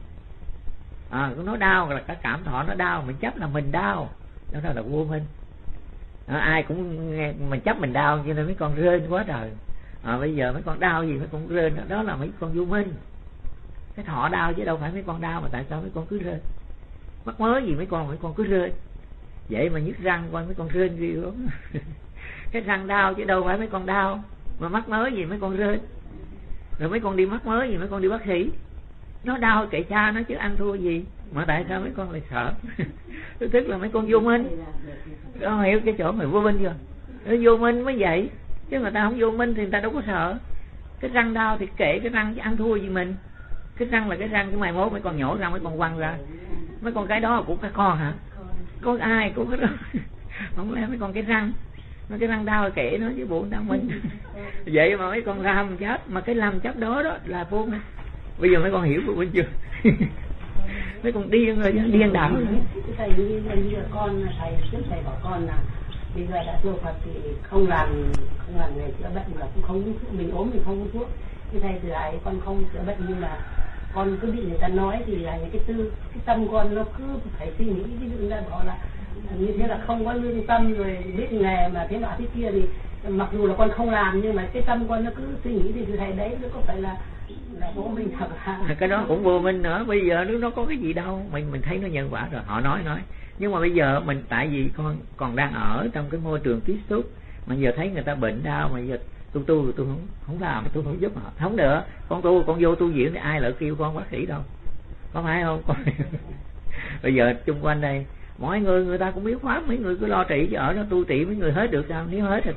Nó đau là cái cảm thọ nó đau, mình chấp là mình đau, đó là vô minh. Ai cũng nghe mình chấp mình đau, cho nên mấy con rên quá trời. Bây giờ mấy con đau gì mấy con rên, đó là mấy con vô minh. Cái thọ đau chứ đâu phải mấy con đau, mà tại sao mấy con cứ rên? Mắc mớ gì mấy con cứ rên. Vậy mà nhức răng qua mấy con rên ghê lắm. Cái răng đau chứ đâu phải mấy con đau, mà mắc mớ gì mấy con rên. Rồi mấy con đi mắc mớ gì mấy con đi bác sĩ. Nó đau kệ cha nó chứ ăn thua gì, mà tại sao mấy con lại sợ? Tức là mấy con vô minh. Con hiểu cái chỗ mày vô minh chưa? Nó vô minh mới vậy, chứ người ta không vô minh thì người ta đâu có sợ. Cái răng đau thì kệ cái răng chứ ăn thua gì mình. Cái răng là cái răng, cái mai mốt mấy con nhổ răng mấy con quăng ra. Mấy con cái đó của các con hả? Có ai cũng có đó. Không lẽ mấy con cái răng, nó cái răng đau kệ nó chứ bộ tao mình. Vậy mà mấy con làm chấp, mà cái làm chấp đó đó là vô minh. Bây giờ mấy con hiểu vô minh chưa? mấy con điên rồi, điên đạo. Thầy như con thầy trước thầy bảo con là bây giờ đã tu Phật thì không làm nghề chữa bệnh, là cũng không uống thuốc, mình ốm mình không uống thuốc. Thì thầy từ ấy con không chữa bệnh, nhưng mà con cứ bị người ta nói thì là những cái tâm con nó cứ phải suy nghĩ, ví dụ người ta bảo là như thế là không có lương tâm, rồi biết nghề mà thế nọ thế kia, thì mặc dù là con không làm nhưng mà cái tâm con nó cứ suy nghĩ, thì thầy đấy nó có phải là vô minh thật hả? Cái đó cũng vô minh nữa. Bây giờ nó có cái gì đâu, mình thấy nó nhân quả rồi, họ nói nhưng mà bây giờ mình tại vì con còn đang ở trong cái môi trường tiếp xúc, mà giờ thấy người ta bệnh đau mà giờ tôi không làm, tôi không giúp họ, không được. Con vô tu viện thì ai lại kêu con bác sĩ đâu, có phải không? Bây giờ chung quanh đây mọi người ta cũng biết pháp, mấy người cứ lo trị chứ ở đó tu trị mấy người hết được sao? Nếu hết thì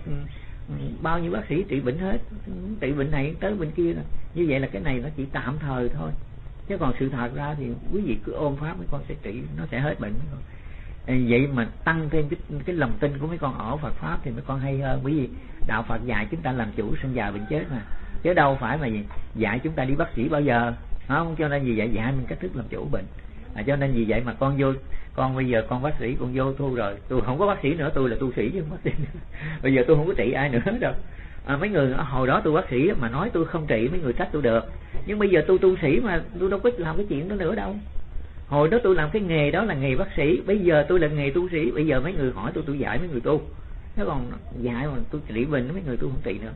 bao nhiêu bác sĩ trị bệnh hết, trị bệnh này tới bệnh kia rồi. Như vậy là cái này nó chỉ tạm thời thôi, chứ còn sự thật ra thì quý vị cứ ôm pháp mấy con sẽ trị, nó sẽ hết bệnh. Vậy mà tăng thêm cái lòng tin của mấy con ở Phật pháp thì mấy con hay hơn, bởi vì đạo Phật dạy chúng ta làm chủ sinh già bệnh chết mà, chứ đâu phải mà dạy chúng ta đi bác sĩ bao giờ, không? Cho nên vì vậy dạy mình cách thức làm chủ bệnh. Cho nên vì vậy mà con bây giờ con bác sĩ con vô tu rồi, tôi không có bác sĩ nữa, tôi là tu sĩ chứ không bác sĩ nữa. Bây giờ tôi không có trị ai nữa đâu. Mấy người hồi đó tôi bác sĩ mà nói tôi không trị, mấy người trách tôi được, nhưng bây giờ tôi tu sĩ mà tôi đâu có làm cái chuyện đó nữa đâu. Hồi đó tôi làm cái nghề đó là nghề bác sĩ, bây giờ tôi là nghề tu sĩ. Bây giờ mấy người hỏi tôi dạy mấy người tu, thế còn dạy mà tôi trị bệnh mấy người tôi không trị nữa.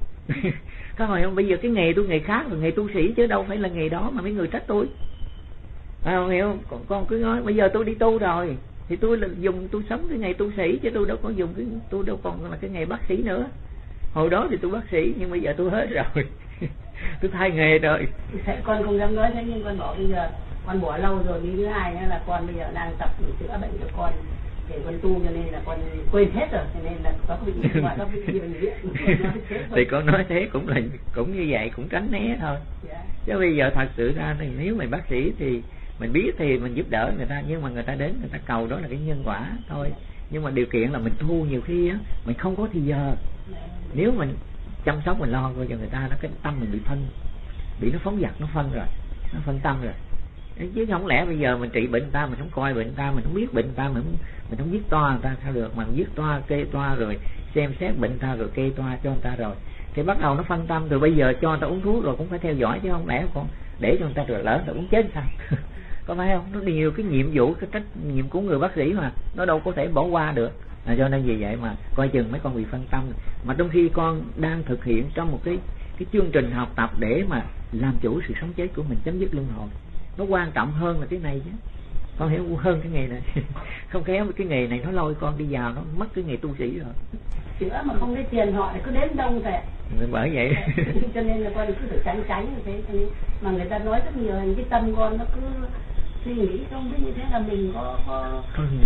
Các hỏi không? Bây giờ cái nghề tôi nghề khác là nghề tu sĩ, chứ đâu phải là nghề đó mà mấy người trách tôi. Không hiểu không? Con cứ nói bây giờ tôi đi tu rồi thì tôi là tôi sống cái nghề tu sĩ, chứ tôi đâu có dùng tôi đâu còn là cái nghề bác sĩ nữa. Hồi đó thì tôi bác sĩ, nhưng bây giờ tôi hết rồi. Tôi thay nghề rồi. Con không dám nói thế, nhưng con bảo bây giờ con bỏ lâu rồi. Như thứ hai là con bây giờ đang tập chữa bệnh cho con để con tu, cho nên là con quên hết rồi, cho nên là có bị mà có bị bệnh viện. Thì con nói thế cũng như vậy, cũng tránh né thôi. Chứ bây giờ thật sự ra thì nếu mình bác sĩ thì mình biết thì mình giúp đỡ người ta, nhưng mà người ta đến người ta cầu đó là cái nhân quả thôi. Nhưng mà điều kiện là mình tu nhiều khi á mình không có thì giờ. Nếu mình chăm sóc mình lo cho người ta, nó cái tâm mình bị nó phóng dật, nó phân rồi, nó phân tâm rồi. Chứ không lẽ bây giờ mình trị bệnh người ta, mình không coi bệnh người ta, mình không biết bệnh người ta, mình không viết toa người ta sao được, mà mình viết toa kê toa rồi xem xét bệnh người ta rồi kê toa cho người ta rồi thì bắt đầu nó phân tâm. Rồi bây giờ cho người ta uống thuốc rồi cũng phải theo dõi, chứ không lẽ con để cho người ta rồi lỡ người ta uống chết sao? Có phải không? Nó nhiều cái nhiệm vụ, cái trách nhiệm của người bác sĩ mà nó đâu có thể bỏ qua được. Cho nên vì vậy mà coi chừng mấy con bị phân tâm, mà trong khi con đang thực hiện trong một cái chương trình học tập để mà làm chủ sự sống chết của mình, chấm dứt luân hồi. Nó quan trọng hơn là cái này chứ, con hiểu hơn cái nghề này. Không khéo cái nghề này nó lôi con đi vào, nó mất cái nghề tu sĩ rồi. Chữa mà không lấy tiền họ lại cứ đến đông vậy. Bởi vậy cho nên là con cứ phải tránh như thế. Cho nên mà người ta nói rất nhiều, cái tâm con nó cứ suy nghĩ không biết như thế là mình có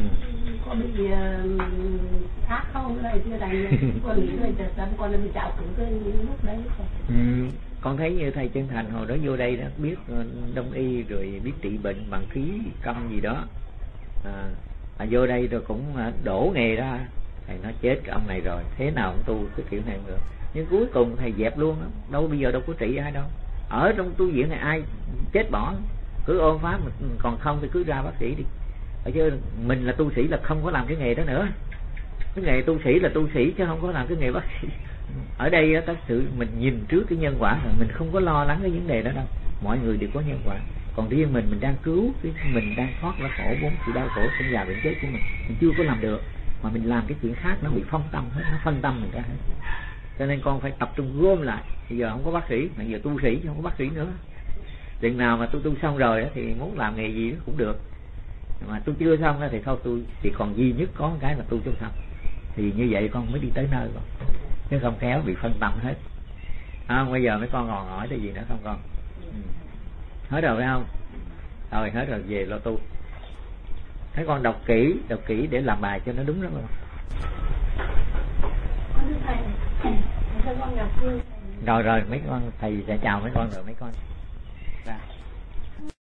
bị ác không, này chưa thành con nghĩ là tâm con nó bị trạo cử cái lúc đấy. Con thấy như thầy Chân Thành hồi đó vô đây đó, biết đông y rồi biết trị bệnh bằng khí công gì đó, vô đây rồi cũng đổ nghề ra. Thầy nói chết ông này rồi, thế nào cũng tu cái kiểu này được. Nhưng cuối cùng thầy dẹp luôn đó. Đâu bây giờ đâu có trị ai đâu. Ở trong tu viện này ai chết bỏ, cứ ôm pháp, còn không thì cứ ra bác sĩ đi. Chứ mình là tu sĩ là không có làm cái nghề đó nữa. Cái nghề tu sĩ là tu sĩ chứ không có làm cái nghề bác sĩ. Ở đây thật sự mình nhìn trước cái nhân quả rồi, mình không có lo lắng cái vấn đề đó đâu. Mọi người đều có nhân quả. Còn riêng mình đang cứu mình đang thoát ra khổ bốn sự đau khổ sinh già bệnh chết của mình chưa có làm được, mà mình làm cái chuyện khác nó bị phân tâm hết, nó phân tâm mình ra hết. Cho nên con phải tập trung gom lại. Bây giờ không có bác sĩ, mà giờ tu sĩ chứ không có bác sĩ nữa. Chừng nào mà tôi tu xong rồi đó, thì muốn làm nghề gì cũng được. Mà tôi chưa xong đó, thì thôi tôi chỉ còn duy nhất có một cái là tu cho xong. Thì như vậy con mới đi tới nơi rồi. Chứ không khéo bị phân tâm hết. Bây giờ mấy con còn hỏi cái gì nữa không con? Hết rồi phải không? Rồi hết rồi, về lo tu. Thấy con đọc kỹ để làm bài cho nó đúng đó không? Rồi mấy con thầy sẽ chào mấy con rồi mấy con ra.